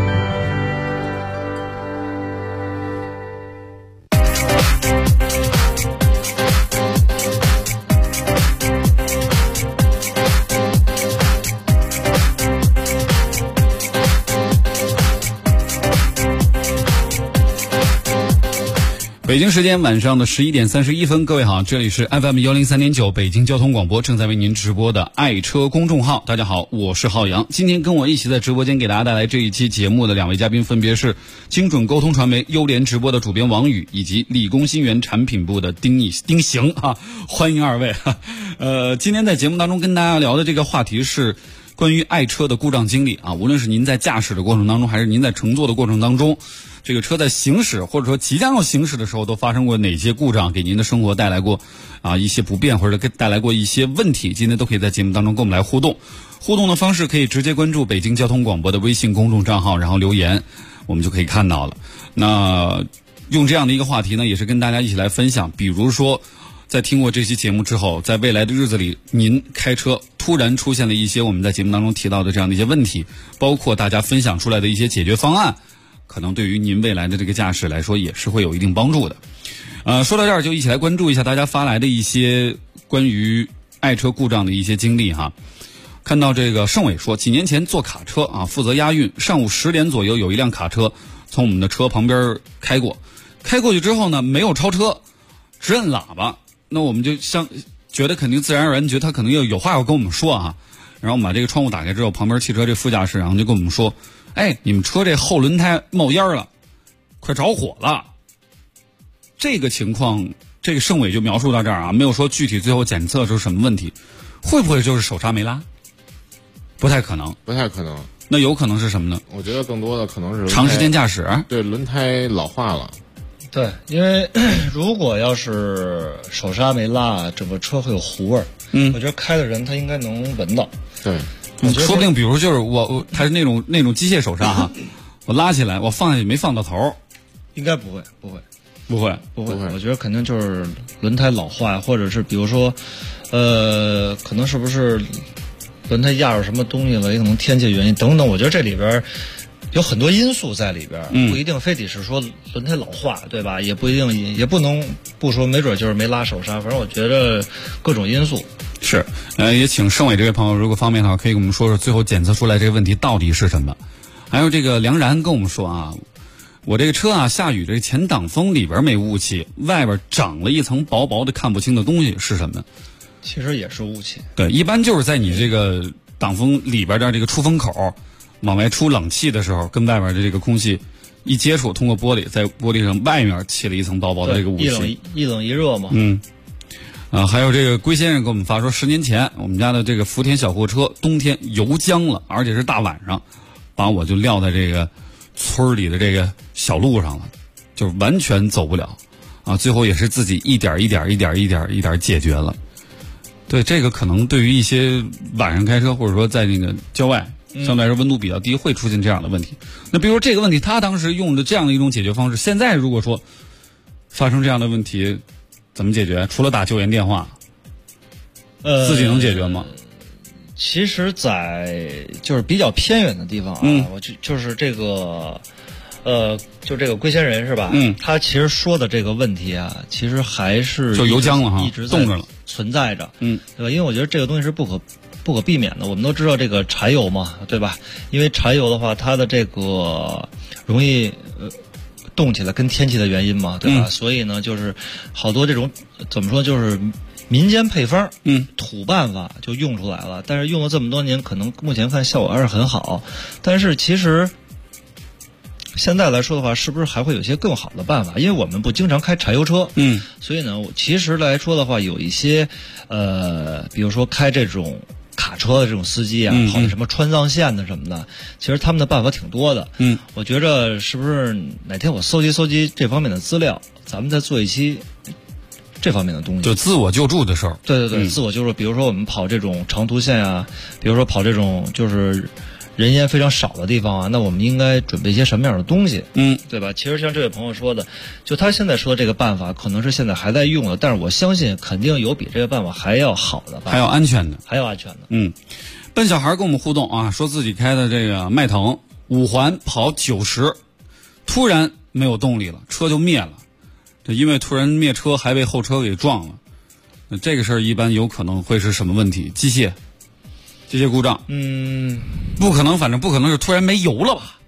Speaker 6: 北京时间晚上的11点31分，各位好，这里是 FM 103.9北京交通广播正在为您直播的爱车公众号。大家好，我是浩洋。今天跟我一起在直播间给大家带来这一期节目的两位嘉宾，分别是精准沟通传媒优联直播的主编王宇，以及理工新源产品部的丁行啊，欢迎二位。今天在节目当中跟大家聊的这个话题是关于爱车的故障经历啊，无论是您在驾驶的过程当中，还是您在乘坐的过程当中，这个车在行驶或者说即将要行驶的时候都发生过哪些故障，给您的生活带来过一些不便，或者带来过一些问题，今天都可以在节目当中跟我们来互动。互动的方式可以直接关注北京交通广播的微信公众账号，然后留言，我们就可以看到了。那用这样的一个话题呢，也是跟大家一起来分享，比如说在听过这期节目之后，在未来的日子里，您开车突然出现了一些我们在节目当中提到的这样的一些问题，包括大家分享出来的一些解决方案，可能对于您未来的这个驾驶来说也是会有一定帮助的。说到这儿就一起来关注一下大家发来的一些关于爱车故障的一些经历哈。看到这个盛伟说，几年前坐卡车啊，负责押运，上午10点左右有一辆卡车从我们的车旁边开过去之后呢，没有超车，只摁喇叭，那我们就觉得肯定自然而然觉得他可能有话要跟我们说啊，然后我们把这个窗户打开之后，旁边汽车这副驾驶然后就跟我们说，哎，你们车这后轮胎冒烟了，快着火了。这个情况，这个盛伟就描述到这儿啊，没有说具体最后检测出什么问题，会不会就是手刹没拉？不太可能。那有可能是什么呢？
Speaker 8: 我觉得更多的可能是
Speaker 6: 长时间驾驶，
Speaker 8: 对，轮胎老化了。
Speaker 4: 对，因为如果要是手刹没拉，整个车会有糊味儿。我觉得开的人他应该能闻到。
Speaker 8: 对，
Speaker 6: 说不定比如就是我还是那种机械手刹哈，我拉起来，我放下去没放到头，
Speaker 4: 应该不会。我觉得肯定就是轮胎老化，或者是比如说，可能是不是轮胎压着什么东西了，也可能天气原因等等。我觉得这里边有很多因素在里边，不一定非得是说轮胎老化，对吧？也不一定，也不能不说，没准就是没拉手刹。反正我觉得各种因素。
Speaker 6: 是，也请盛伟这位朋友，如果方便的话，可以跟我们说说最后检测出来这个问题到底是什么。还有这个梁然跟我们说啊，我这个车啊，下雨这前挡风里边没雾气，外边长了一层薄薄的看不清的东西是什么？
Speaker 4: 其实也是雾气。
Speaker 6: 对，一般就是在你这个挡风里边的这个出风口往外出冷气的时候，跟外边的这个空气一接触，通过玻璃，在玻璃上外面起了一层薄薄的这个雾气，
Speaker 4: 一冷一热嘛。
Speaker 6: 还有这个龟先生给我们发说，10年前我们家的这个福田小货车冬天油浆了，而且是大晚上，把我就撂在这个村里的这个小路上了，就完全走不了啊！最后也是自己一点一点解决了。对，这个可能对于一些晚上开车或者说在那个郊外相对来说温度比较低，会出现这样的问题。那比如说这个问题他当时用的这样的一种解决方式，现在如果说发生这样的问题怎么解决？除了打救援电话，自己能解决吗？
Speaker 4: 其实在就是比较偏远的地方啊，我就是这个，就这个龟仙人是吧？他其实说的这个问题啊，其实还是
Speaker 6: 就油浆了哈，
Speaker 4: 一直
Speaker 6: 冻着了，
Speaker 4: 存在着，对吧？因为我觉得这个东西是不可避免的。我们都知道这个柴油嘛，对吧？因为柴油的话，它的这个容易动起来，跟天气的原因嘛，对吧？所以呢，就是好多这种怎么说，就是民间配方，土办法就用出来了。但是用了这么多年，可能目前看效果还是很好。但是其实现在来说的话，是不是还会有些更好的办法？因为我们不经常开柴油车，所以呢，其实来说的话，有一些比如说开这种卡车的这种司机啊，跑的什么川藏线的什么的，其实他们的办法挺多的。我觉着是不是哪天我搜集这方面的资料，咱们再做一期这方面的东西，
Speaker 6: 就自我救助的事儿。
Speaker 4: 对，自我救助，比如说我们跑这种长途线啊，比如说跑这种就是人烟非常少的地方啊，那我们应该准备一些什么样的东西？对吧？其实像这位朋友说的，就他现在说的这个办法，可能是现在还在用的，但是我相信肯定有比这个办法还要好的办法，
Speaker 6: 还要安全的。
Speaker 4: 笨
Speaker 6: 小孩跟我们互动啊，说自己开的这个迈腾5环跑90，突然没有动力了，车就灭了。这因为突然灭车还被后车给撞了，这个事儿一般有可能会是什么问题？机械故障？不可能，反正不可能是突然没油了吧？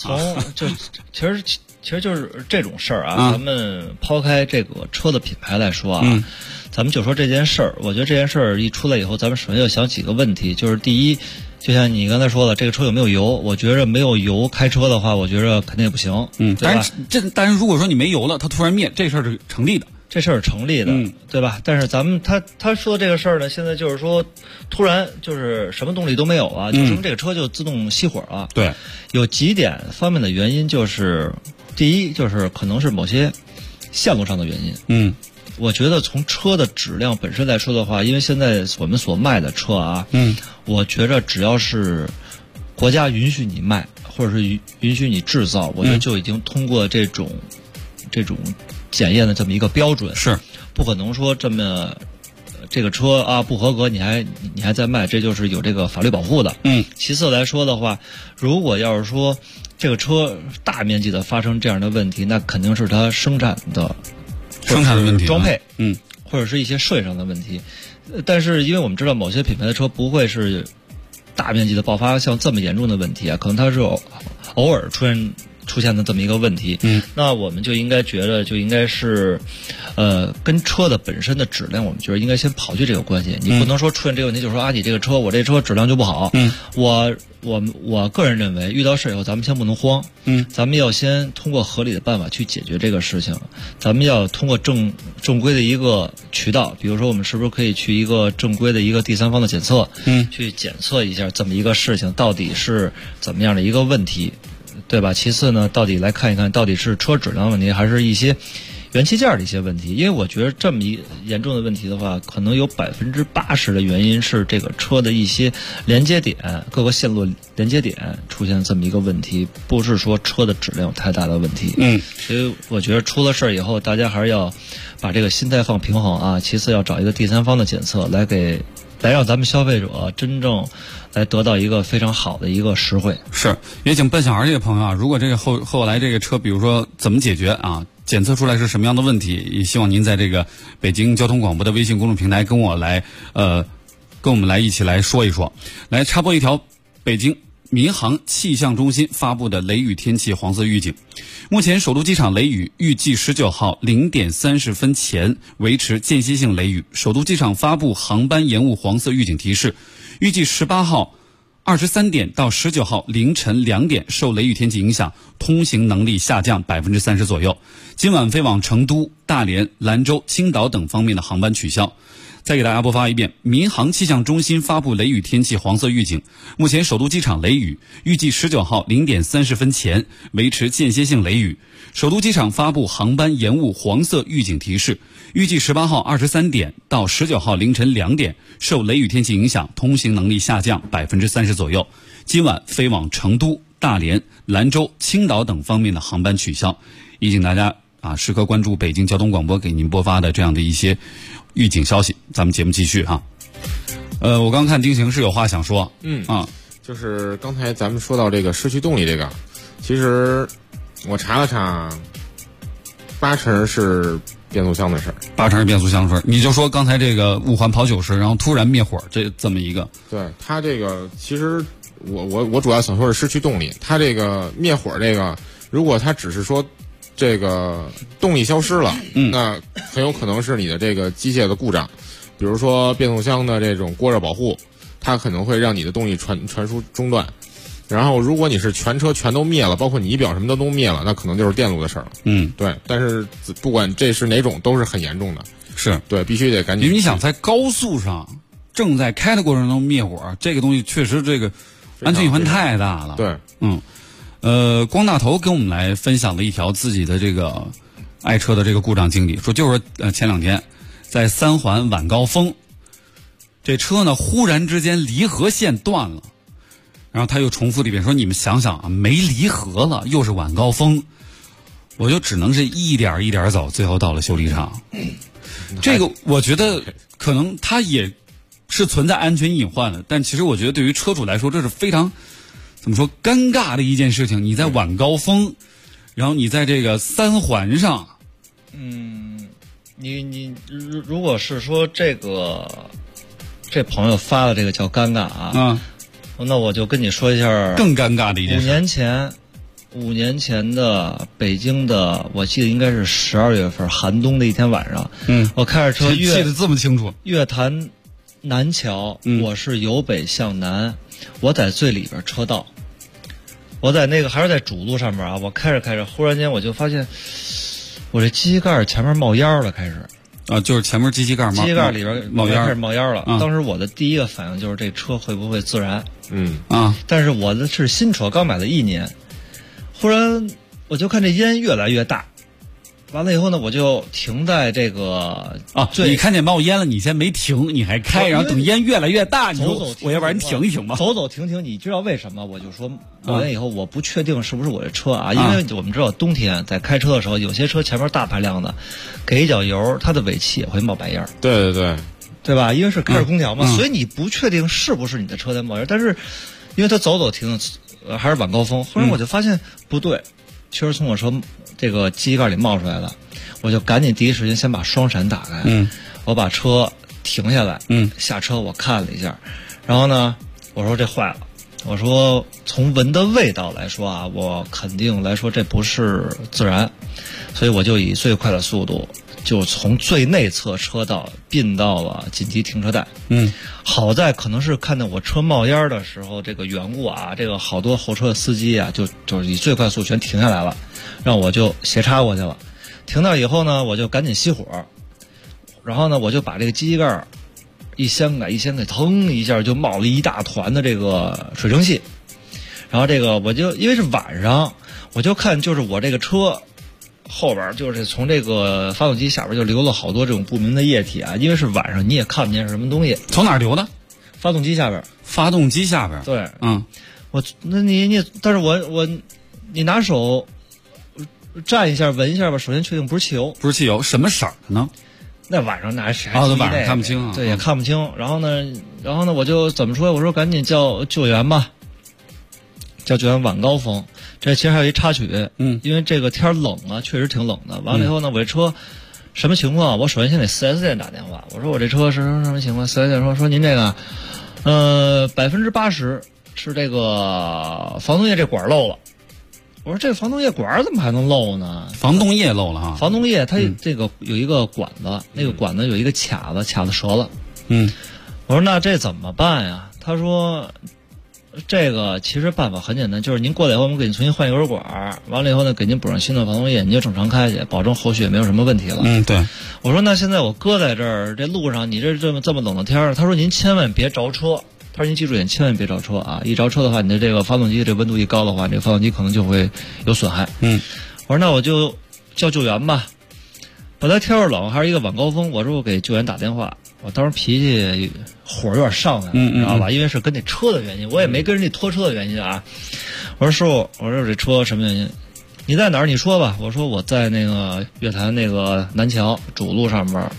Speaker 4: 其实就是这种事儿啊，咱们抛开这个车的品牌来说啊，咱们就说这件事儿。我觉得这件事儿一出来以后，咱们首先要想几个问题，就是第一，就像你刚才说的，这个车有没有油？我觉着没有油开车的话，我觉着肯定也不行。
Speaker 6: 但是如果说你没油了，它突然灭，这事儿是成立的。
Speaker 4: 这事儿成立的，对吧？但是咱们他说这个事儿呢，现在就是说，突然就是什么动力都没有啊，就说明这个车就自动熄火了。
Speaker 6: 对，
Speaker 4: 有几点方面的原因，就是第一，就是可能是某些线路上的原因。我觉得从车的质量本身来说的话，因为现在我们所卖的车啊，我觉着只要是国家允许你卖，或者是允许你制造，我觉得就已经通过这种检验的这么一个标准，
Speaker 6: 是
Speaker 4: 不可能说这么这个车啊不合格，你还在卖，这就是有这个法律保护的。其次来说的话，如果要是说这个车大面积的发生这样的问题，那肯定是它生产的
Speaker 6: 问题，
Speaker 4: 装配，或者是一些设计上的问题。但是因为我们知道某些品牌的车不会是大面积的爆发像这么严重的问题啊，可能它是偶尔出现的这么一个问题，那我们就应该觉得就应该是，跟车的本身的质量，我们觉得应该先刨去这个关系。你不能说出现这个问题就说啊，你这个车我这车质量就不好。我个人认为，遇到事以后咱们先不能慌，咱们要先通过合理的办法去解决这个事情。咱们要通过正规的一个渠道，比如说我们是不是可以去一个正规的一个第三方的检测，去检测一下这么一个事情到底是怎么样的一个问题。对吧？其次呢，到底来看一看到底是车质量问题，还是一些元器件的一些问题？因为我觉得这么一严重的问题的话，可能有80%的原因是这个车的一些连接点，各个线路连接点出现这么一个问题，不是说车的质量有太大的问题。所以我觉得出了事儿以后，大家还是要把这个心态放平衡啊。其次要找一个第三方的检测来让咱们消费者真正来得到一个非常好的一个实惠。
Speaker 6: 是，也请笨小孩这个朋友啊，如果这个后来这个车，比如说怎么解决啊，检测出来是什么样的问题，也希望您在这个北京交通广播的微信公众平台跟我们来一起来说一说。来插播一条北京民航气象中心发布的雷雨天气黄色预警。目前首都机场雷雨预计19号0点30分前维持间歇性雷雨。首都机场发布航班延误黄色预警提示，预计18号23点到19号凌晨2点受雷雨天气影响，通行能力下降30%左右。今晚飞往成都、大连、兰州、青岛等方面的航班取消。再给大家播发一遍，民航气象中心发布雷雨天气黄色预警。目前首都机场雷雨，预计19号0点30分前维持间歇性雷雨。首都机场发布航班延误黄色预警提示，预计18号23点到19号凌晨2点受雷雨天气影响，通行能力下降30%左右。今晚飞往成都、大连、兰州、青岛等方面的航班取消。提醒大家时刻关注北京交通广播给您播发的这样的一些预警消息。咱们节目继续哈。 我刚看丁行是有话想说。
Speaker 8: 就是刚才咱们说到这个失去动力这个，其实我查了查，80%是变速箱的事儿
Speaker 6: ，80%是变速箱的事儿。你就说刚才这个5环跑90，然后突然灭火，这么一个。
Speaker 8: 对，它这个其实我主要想说是失去动力。它这个灭火这个，如果它只是说这个动力消失了，那很有可能是你的这个机械的故障，比如说变速箱的这种过热保护，它可能会让你的动力传输中断。然后如果你是全车全都灭了，包括你仪表什么的都灭了，那可能就是电路的事儿了。对。但是不管这是哪种，都是很严重的。
Speaker 6: 是对，
Speaker 8: 必须得赶紧。
Speaker 6: 因为你想在高速上正在开的过程中灭火，这个东西确实这个安全隐患太大了。
Speaker 8: 对。
Speaker 6: 光大头跟我们来分享了一条自己的这个爱车的这个故障经历，说就是前2天在3环晚高峰，这车呢忽然之间离合线断了。然后他又重复了一遍，说你们想想啊，没离合了，又是晚高峰，我就只能是一点一点走，最后到了修理厂。这个我觉得可能它也是存在安全隐患的，但其实我觉得对于车主来说，这是非常怎么说尴尬的一件事情。你在晚高峰，然后你在这个3环上，
Speaker 4: 你如果是说这朋友发的这个叫尴尬啊。那我就跟你说一下
Speaker 6: 更尴尬的一件事。
Speaker 4: 5年前的北京的，我记得应该是12月份寒冬的一天晚上，我开着车
Speaker 6: 记得这么清楚，
Speaker 4: 月坛南桥，我是由北向南，我在最里边车道，我在那个还是在主路上面啊，我开着，忽然间我就发现我这机器盖前面冒烟了，开始。
Speaker 6: 就是前面机器盖里
Speaker 4: 边
Speaker 6: 冒烟，
Speaker 4: 开始冒烟了。当时我的第一个反应就是这车会不会自燃？但是我的是新车，刚买了1年，忽然我就看这烟越来越大，完了以后呢，我就停在这个
Speaker 6: 你看见冒烟了，你先没停，你还开，然后等烟越来越大，你说我要不然停一停吧，
Speaker 4: 走停，你知道为什么？我就说完了以后，我不确定是不是我这车啊，因为我们知道冬天在开车的时候，有些车前面大排量的，给一脚油，它的尾气也会冒白烟。对吧？因为是开着空调嘛，所以你不确定是不是你的车在冒烟，但是因为它走停，还是晚高峰，忽然我就发现不对，确实从我车这个机器盖里冒出来了，我就赶紧第一时间先把双闪打开，我把车停下来，下车我看了一下，然后呢，我说这坏了，我说从闻的味道来说啊，我肯定来说这不是自燃，所以我就以最快的速度就从最内侧车道并到了紧急停车带。好在可能是看到我车冒烟的时候这个缘故啊，这个好多后车的司机啊就是以最快速度全停下来了，让我就斜插过去了。停到以后呢，我就赶紧熄火，然后呢我就把这个机器盖一掀开，腾一下就冒了一大团的这个水蒸气。然后这个我就因为是晚上，我就看就是我这个车后边就是从这个发动机下边就流了好多这种不明的液体啊，因为是晚上你也看不见是什么东西。
Speaker 6: 从哪儿流的？
Speaker 4: 发动机下边。
Speaker 6: 对，
Speaker 4: 那你但是我你拿手蘸一下闻一下吧，首先确定不是汽油。
Speaker 6: 不是汽油，什么色儿的呢？
Speaker 4: 那晚上哪谁？
Speaker 6: 晚上看不清啊。
Speaker 4: 对，也看不清。然后呢，我就怎么说？我说赶紧叫救援吧，叫救援晚高峰。这其实还有一插曲，因为这个天冷啊，确实挺冷的。完了以后呢，我这车什么情况？我首先先给4S店打电话，我说我这车是什么情况？4S店说您这个，80%是这个防冻液这管漏了。我说这防冻液管怎么还能漏呢？
Speaker 6: 防冻液漏了哈。
Speaker 4: 防冻液它这个有一个管子，那个管子有一个卡子折了。我说那这怎么办呀？他说这个其实办法很简单，就是您过来以后我们给您重新换油管，完了以后呢给您补上新的防冻液，你就正常开去，保证后续也没有什么问题了。
Speaker 6: 对。
Speaker 4: 我说那现在我搁在这儿，这路上你这么冷的天儿，他说您千万别着车。他说您记住点，千万别着车啊！一着车的话，你的这个发动机这温度一高的话，这个发动机可能就会有损害。我说那我就叫救援吧。本来天儿冷，还是一个晚高峰，我说我给救援打电话。我当时脾气火有点上来了，知道吧？因为是跟那车的原因，我也没跟人家拖车的原因啊。我说师傅，我说这车什么原因？你在哪儿？你说吧。我说我在那个月坛那个南桥主路上面。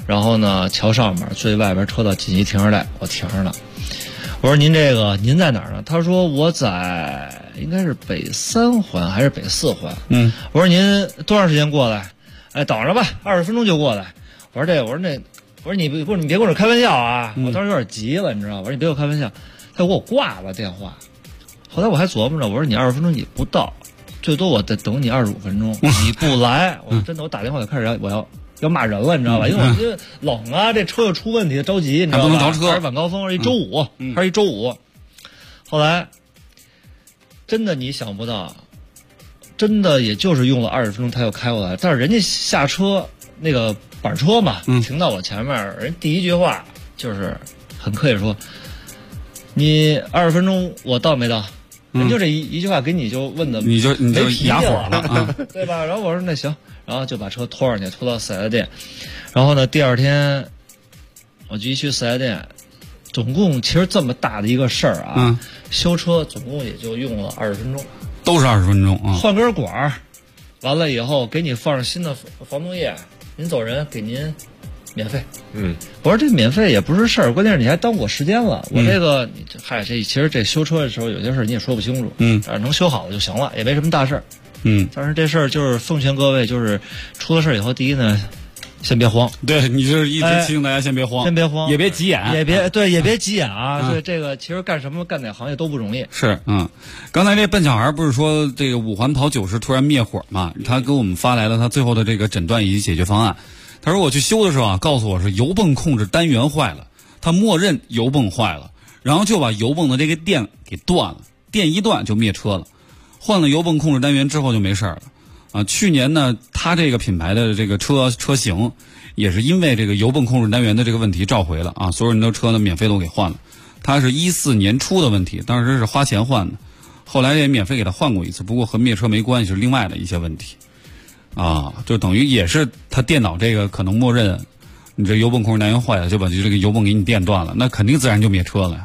Speaker 4: 然后呢，桥上面最外边车道紧急停车带，我停着呢。我说您您在哪儿呢？他说我在应该是北3环还是北4环。我说您多长时间过来？哎，等着吧，20分钟就过来。我说你别跟我开玩笑啊！我当时有点急了，你知道吧？我说你别跟我开玩笑，他给我挂了电话。后来我还琢磨着，我说你20分钟你不到，最多我再等你25分钟，你不来，我说真的，我打电话就开始我要骂人了，你知道吧？因为我觉得冷啊，这车又出问题，着急，你知道吧？
Speaker 6: 还不能着车，
Speaker 4: 还是晚高峰，还是一周五。后来真的你想不到，真的也就是用了20分钟他又开过来，但是人家下车那个板车嘛，停到我前面，人第一句话就是很客气说：“你20分钟我到没到？”人就这一句话给你就问的，
Speaker 6: 你就哑火
Speaker 4: 了，对吧？然后我说那行，然后就把车拖上去，拖到4 S 店。然后呢，第二天我就一去4 S 店，总共其实这么大的一个事儿啊，修车总共也就用了20分钟，
Speaker 6: 都是20分钟啊。
Speaker 4: 换根管儿，完了以后给你放上新的防冻液，您走人给您免费。我说这免费也不是事儿，关键是你还耽误我时间了。我这个这其实这修车的时候有些事儿你也说不清楚，但是能修好了就行了，也没什么大事儿。但是这事儿就是奉劝各位，就是出了事儿以后，第一呢，先别慌。
Speaker 6: 对，你就是一直提醒大家先别慌，
Speaker 4: 先别慌，
Speaker 6: 也别急眼，
Speaker 4: 也别急眼啊！对，这个其实干哪行业都不容易。
Speaker 6: 是，刚才这笨小孩不是说这个5环跑90突然灭火嘛？他给我们发来了他最后的这个诊断以及解决方案。他说我去修的时候啊，告诉我是油泵控制单元坏了，他默认油泵坏了，然后就把油泵的这个电给断了，电一断就灭车了。换了油泵控制单元之后就没事了。去年呢，他这个品牌的这个车型也是因为这个油泵控制单元的这个问题召回了啊，所有人的车呢免费都给换了。他是14年初的问题，当时是花钱换的，后来也免费给他换过一次，不过和灭车没关系，是另外的一些问题。就等于也是他电脑这个可能默认你这油泵控制单元坏了，就把这个油泵给你电断了，那肯定自然就灭车了呀。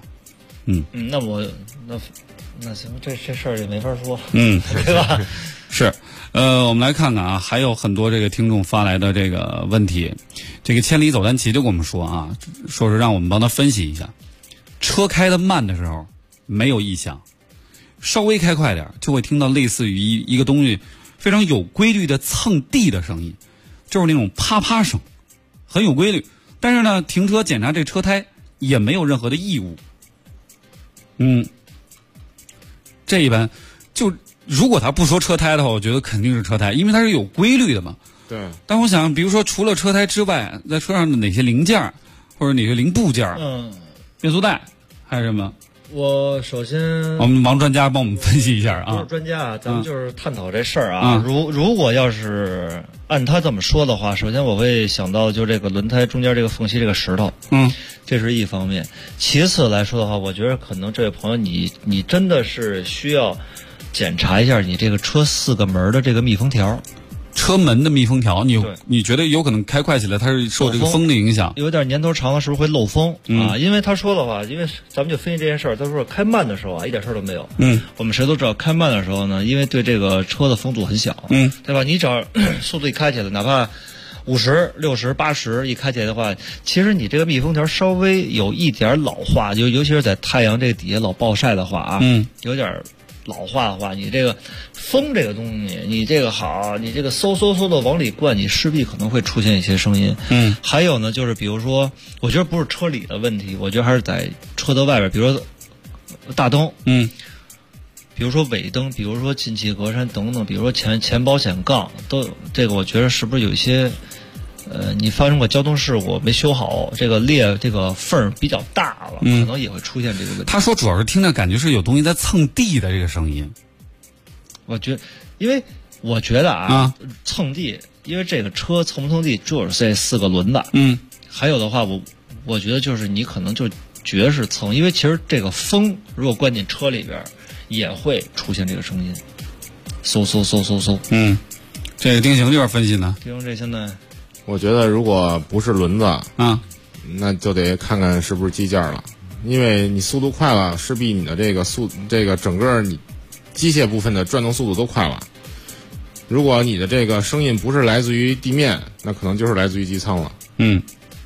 Speaker 4: 那行，这事儿也没法说，
Speaker 6: 对吧？是，我们来看看啊，还有很多这个听众发来的这个问题。这个千里走单骑就跟我们说啊，说是让我们帮他分析一下，车开得慢的时候没有异响，稍微开快点就会听到类似于一个东西非常有规律的蹭地的声音，就是那种啪啪声，很有规律。但是呢，停车检查这车胎也没有任何的异物。这一般就如果他不说车胎的话，我觉得肯定是车胎，因为它是有规律的嘛。
Speaker 8: 对。
Speaker 6: 但我想，比如说除了车胎之外，在车上的哪些零件或者哪些零部件，变速带还是什么？
Speaker 4: 我首先，
Speaker 6: 我们王专家帮我们分析一下啊。
Speaker 4: 不是专家，咱们就是探讨这事儿啊。如果要是按他这么说的话，首先我会想到就这个轮胎中间这个缝隙这个石头，这是一方面。其次来说的话，我觉得可能这位朋友你真的是需要检查一下你这个车4个门的这个密封条。
Speaker 6: 车门的密封条，你觉得有可能开快起来，它是受这个风的影响，
Speaker 4: 有点年头长了，是不是会漏风啊？因为他说的话，因为咱们就分析这件事儿，他说开慢的时候啊，一点事儿都没有。我们谁都知道，开慢的时候呢，因为对这个车的风阻很小，对吧？你只要速度一开起来，哪怕50、60、80一开起来的话，其实你这个密封条稍微有一点老化，尤其是在太阳这个底下老暴晒的话啊，有点老化的话，你这个风这个东西，你这个好，你这个嗖的往里灌，你势必可能会出现一些声音。还有呢，就是比如说，我觉得不是车里的问题，我觉得还是在车的外边，比如说大灯，比如说尾灯，比如说进气格栅等等，比如说前保险杠，都这个我觉得是不是有一些你发生过交通事故没修好，这个这个缝比较大了，可能也会出现这个问题。
Speaker 6: 他说主要是听着感觉是有东西在蹭地的这个声音。
Speaker 4: 因为我觉得蹭地，因为这个车蹭不蹭地就是这4个轮子。还有的话，我觉得就是你可能就觉得是蹭，因为其实这个风如果灌进车里边，也会出现这个声音，嗖。
Speaker 6: 这个丁行这边分析呢？
Speaker 4: 丁行这现在。
Speaker 8: 我觉得如果不是轮子那就得看看是不是机件了，因为你速度快了，势必你的这个整个你机械部分的转动速度都快了。如果你的这个声音不是来自于地面，那可能就是来自于机舱了。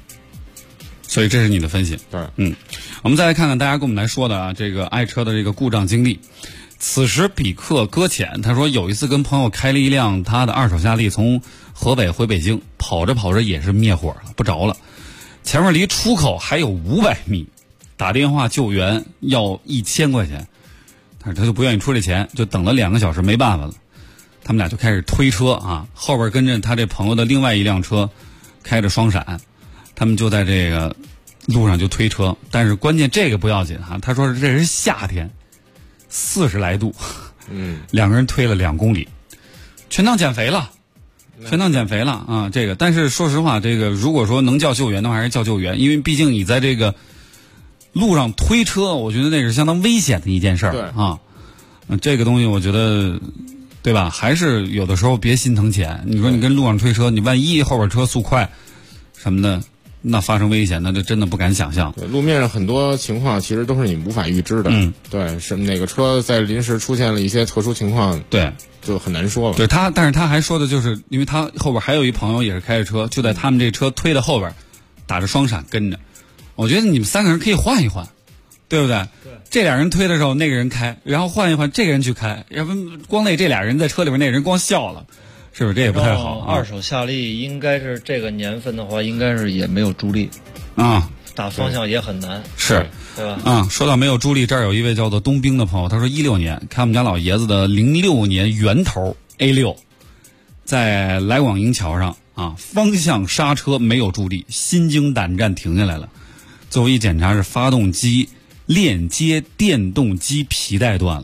Speaker 6: 所以这是你的分析。
Speaker 8: 对，
Speaker 6: 我们再来看看大家跟我们来说的啊，这个爱车的这个故障经历。此时彼刻搁浅，他说有一次跟朋友开了一辆他的二手夏利从河北回北京，跑着跑着也是灭火了，不着了，前面离出口还有500米，打电话救援要1000块钱，但是他就不愿意出这钱，就等了2个小时，没办法了，他们俩就开始推车啊，后边跟着他这朋友的另外一辆车开着双闪，他们就在这个路上就推车，但是关键这个不要紧哈，他说这是夏天，40来度，2个人推了2公里，全当减肥了啊！这个，但是说实话，这个如果说能叫救援的话，还是叫救援，因为毕竟你在这个路上推车，我觉得那是相当危险的一件事儿啊。这个东西我觉得，对吧？还是有的时候别心疼钱。你说你跟路上推车，你万一后边车速快什么的，那发生危险，那就真的不敢想象。
Speaker 8: 对，路面上很多情况其实都是你无法预知的。对，是哪个车在临时出现了一些特殊情况，
Speaker 6: 对，
Speaker 8: 就很难说了。
Speaker 6: 对他，但是他还说的就是，因为他后边还有一朋友也是开着车，就在他们这车推的后边，打着双闪跟着。我觉得你们3个人可以换一换，对不对？对，这俩人推的时候那个人开，然后换一换这个人去开，要不光这俩人在车里边，那人光笑了。是不是这也不太好？
Speaker 4: 二手夏利应该是这个年份的话，应该是也没有助力
Speaker 6: 啊，
Speaker 4: 打方向也很难，
Speaker 6: 是，
Speaker 4: 对吧？
Speaker 6: 啊，说到没有助力，这儿有一位叫做东兵的朋友，他说16年开我们家老爷子的06年圆头 A6， 在来广营桥上啊，方向刹车没有助力，心惊胆战停下来了。最后一检查是发动机链接电动机皮带断了。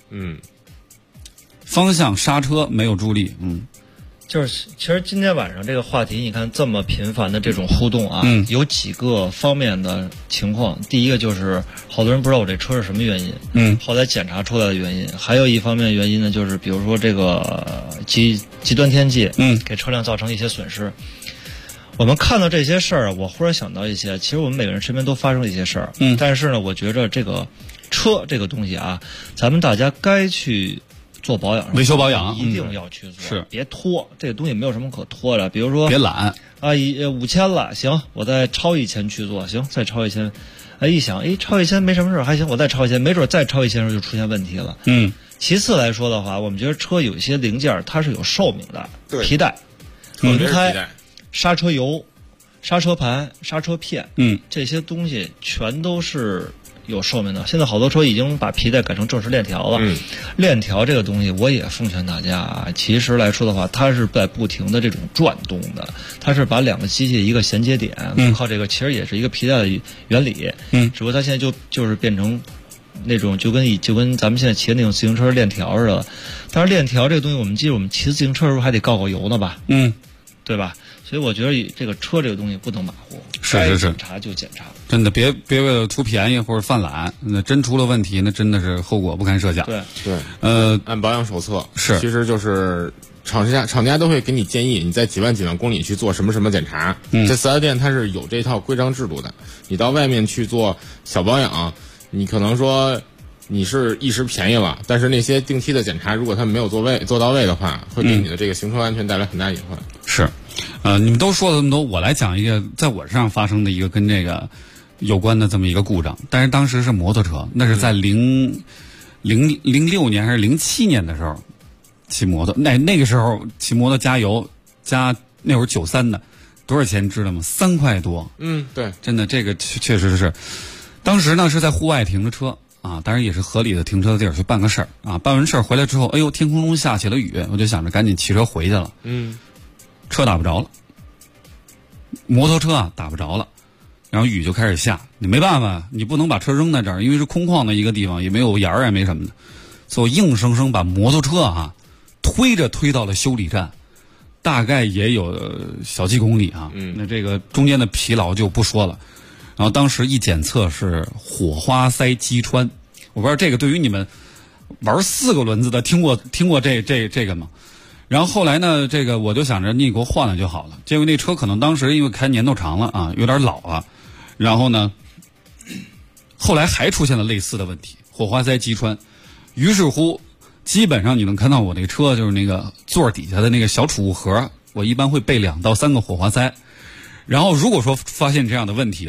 Speaker 6: 方向刹车没有助力。
Speaker 4: 就是其实今天晚上这个话题，你看这么频繁的这种互动啊，有几个方面的情况。第一个就是好多人不知道我这车是什么原因，后来检查出来的原因。还有一方面原因呢，就是比如说这个极端天气，给车辆造成一些损失。我们看到这些事儿，我忽然想到一些，其实我们每个人身边都发生了一些事儿，但是呢，我觉着这个车这个东西啊，咱们大家该去做保养、
Speaker 6: 维修保养，
Speaker 4: 一定要去做，
Speaker 6: 是
Speaker 4: 别拖。这个东西没有什么可拖的，比如说
Speaker 6: 别懒
Speaker 4: 啊，5000了，行，我再超1000去做，行，再超1000，一想，超1000没什么事，还行，我再超1000，没准再超1000时候就出现问题了。其次来说的话，我们觉得车有一些零件它是有寿命的，皮带、轮胎、刹车油、刹车盘、刹车片，这些东西全都是有寿命的。现在好多车已经把皮带改成正式链条了。链条这个东西，我也奉劝大家啊，其实来说的话，它是在不停的这种转动的，它是把2个机械一个衔接点，靠这个其实也是一个皮带的原理。只不过它现在就是变成那种就跟咱们现在骑的那种自行车链条似的。但是链条这个东西，我们记住，我们骑自行车的时候还得告个油呢吧？对吧？所以我觉得这个车这个东西不能马虎，
Speaker 6: 是
Speaker 4: 检查就检查，
Speaker 6: 真的别为了图便宜或者犯懒，那真出了问题，那真的是后果不堪设想。
Speaker 8: 对，按保养手册
Speaker 6: 是，
Speaker 8: 其实就是厂家都会给你建议，你在几万公里去做什么什么检查。这4S店它是有这套规章制度的，你到外面去做小保养，你可能说你是一时便宜了，但是那些定期的检查，如果他们没有做到位的话，会给你的这个行车安全带来很大隐患。
Speaker 6: 是，你们都说了这么多，我来讲一个在我身上发生的一个跟这个有关的这么一个故障，但是当时是摩托车，那是在06年还是07年的时候骑摩托，那个时候骑摩托加油加那会儿93的，多少钱知道吗？3块多。
Speaker 8: 对，
Speaker 6: 真的这个确实是，当时呢是在户外停着车。当然也是合理的停车的地儿去办个事儿啊，办完事儿回来之后，天空中下起了雨，我就想着赶紧骑车回去了。车打不着了，摩托车打不着了，然后雨就开始下，你没办法，你不能把车扔在这儿，因为是空旷的一个地方，也没有沿儿也没什么的，所以我硬生生把摩托车推到了修理站，大概也有小几公里啊。那这个中间的疲劳就不说了。然后当时一检测是火花塞击穿，我不知道这个对于你们玩4个轮子的听过这个吗？然后后来呢，这个我就想着你给我换了就好了。结果那车可能当时因为开年头长了啊，有点老了。然后呢，后来还出现了类似的问题，火花塞击穿。于是乎，基本上你能看到我那个车就是那个座底下的那个小储物盒，我一般会备2到3个火花塞。然后如果说发现这样的问题了，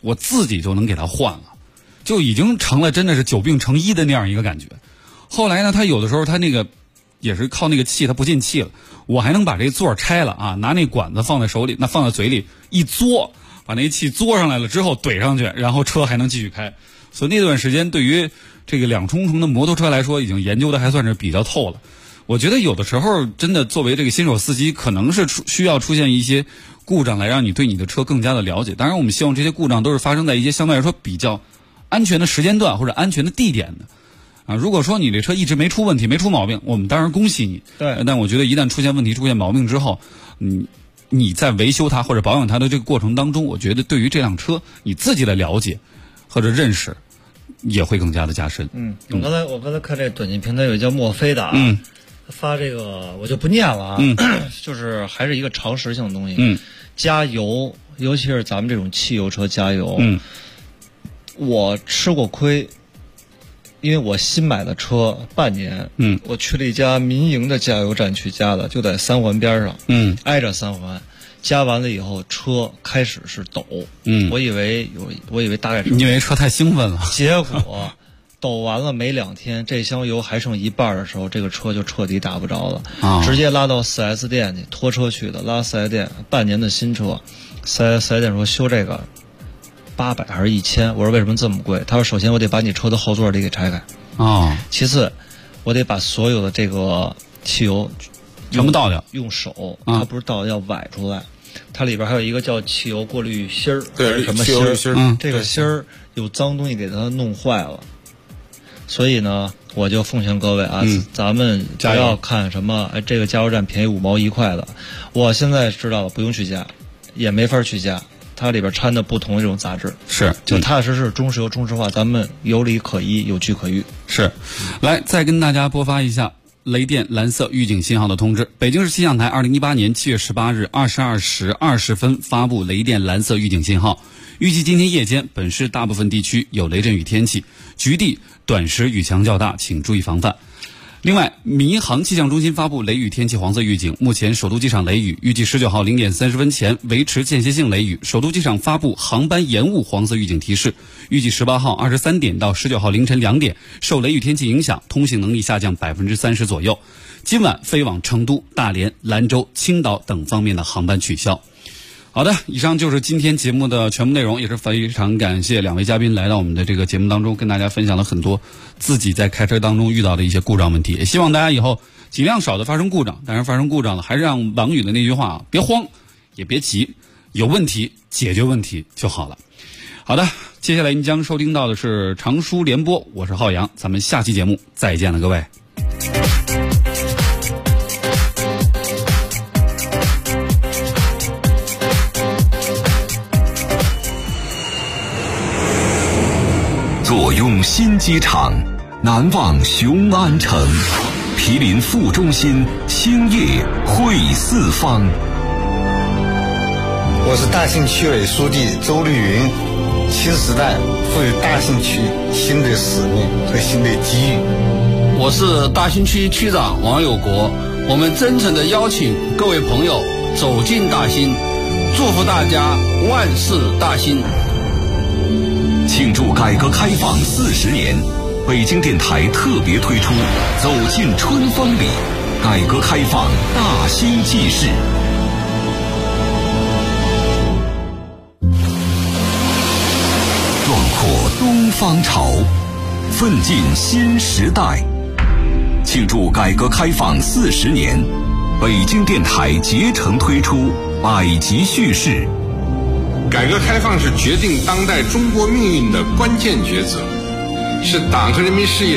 Speaker 6: 我自己就能给它换了，就已经成了真的是久病成医的那样一个感觉。后来呢，他有的时候他那个也是靠那个气，他不进气了，我还能把这座拆了啊，拿那管子放在手里，那放在嘴里一嘬，把那气嘬上来了之后怼上去，然后车还能继续开。所以那段时间对于这个两冲程的摩托车来说，已经研究的还算是比较透了。我觉得有的时候真的作为这个新手司机，可能是需要出现一些故障来让你对你的车更加的了解。当然我们希望这些故障都是发生在一些相对来说比较安全的时间段或者安全的地点的啊。如果说你这车一直没出问题没出毛病，我们当然恭喜你。
Speaker 4: 对，
Speaker 6: 但我觉得一旦出现问题出现毛病之后，你在维修它或者保养它的这个过程当中，我觉得对于这辆车你自己的了解或者认识也会更加的加深。
Speaker 4: 我刚才看这短信平台有一叫墨菲的啊，发这个我就不念了啊，就是还是一个常识性的东西。加油，尤其是咱们这种汽油车加油，我吃过亏，因为我新买的车半年，我去了一家民营的加油站去加的，就在三环边上，挨着三环。加完了以后，车开始是抖，我以为大概是
Speaker 6: 因为车太兴奋了，
Speaker 4: 结果抖完了没2天，这箱油还剩一半的时候，这个车就彻底打不着了，直接拉到 4S 店去，拖车去的，拉 4S 店，半年的新车，4S 店说修这个800还是1000，我说为什么这么贵？他说首先我得把你车的后座里给拆开，其次我得把所有的这个汽油
Speaker 6: 全部倒掉，
Speaker 4: 用手，它不是倒要崴出来。它里边还有一个叫汽油过滤芯儿，
Speaker 8: 对，
Speaker 4: 什么芯儿？这个芯儿有脏东西给它弄坏了，所以呢，我就奉劝各位啊，咱们不要看什么这个加油站便宜5毛1块的，我现在知道了，不用去加，也没法去加，它里边掺的不同的这种杂质，
Speaker 6: 是
Speaker 4: 就踏踏实实中石油中石化，咱们有理可依，有据可依。
Speaker 6: 是，来再跟大家播发一下雷电蓝色预警信号的通知。北京市气象台2018年7月18日22时20分发布雷电蓝色预警信号，预计今天夜间本市大部分地区有雷阵雨天气，局地短时雨强较大，请注意防范。另外，民航气象中心发布雷雨天气黄色预警，目前首都机场雷雨，预计19号0点30分前维持间歇性雷雨。首都机场发布航班延误黄色预警提示，预计18号23点到19号凌晨2点，受雷雨天气影响，通行能力下降30%左右。今晚飞往成都、大连、兰州、青岛等方面的航班取消。好的，以上就是今天节目的全部内容，也是非常感谢2位嘉宾来到我们的这个节目当中，跟大家分享了很多自己在开车当中遇到的一些故障问题，也希望大家以后尽量少的发生故障，但是发生故障了，还是让王宇的那句话，别慌，也别急，有问题解决问题就好了。好的，接下来您将收听到的是长舒联播，我是浩洋，咱们下期节目再见了，各位。
Speaker 7: 坐拥新机场，难忘雄安城，毗邻副中心，兴业汇四方。
Speaker 14: 我是大兴区委书记周绿云，新时代赋予大兴区新的使命和新的机遇。
Speaker 15: 我是大兴区区长王有国，我们真诚地邀请各位朋友走进大兴，祝福大家万事大兴。
Speaker 7: 庆祝改革开放40年，北京电台特别推出《走进春风里》，改革开放大兴纪事。壮阔东方潮，奋进新时代。庆祝改革开放40年，北京电台竭诚推出百集叙事。
Speaker 16: 改革开放是决定当代中国命运的关键抉择，是党和人民事业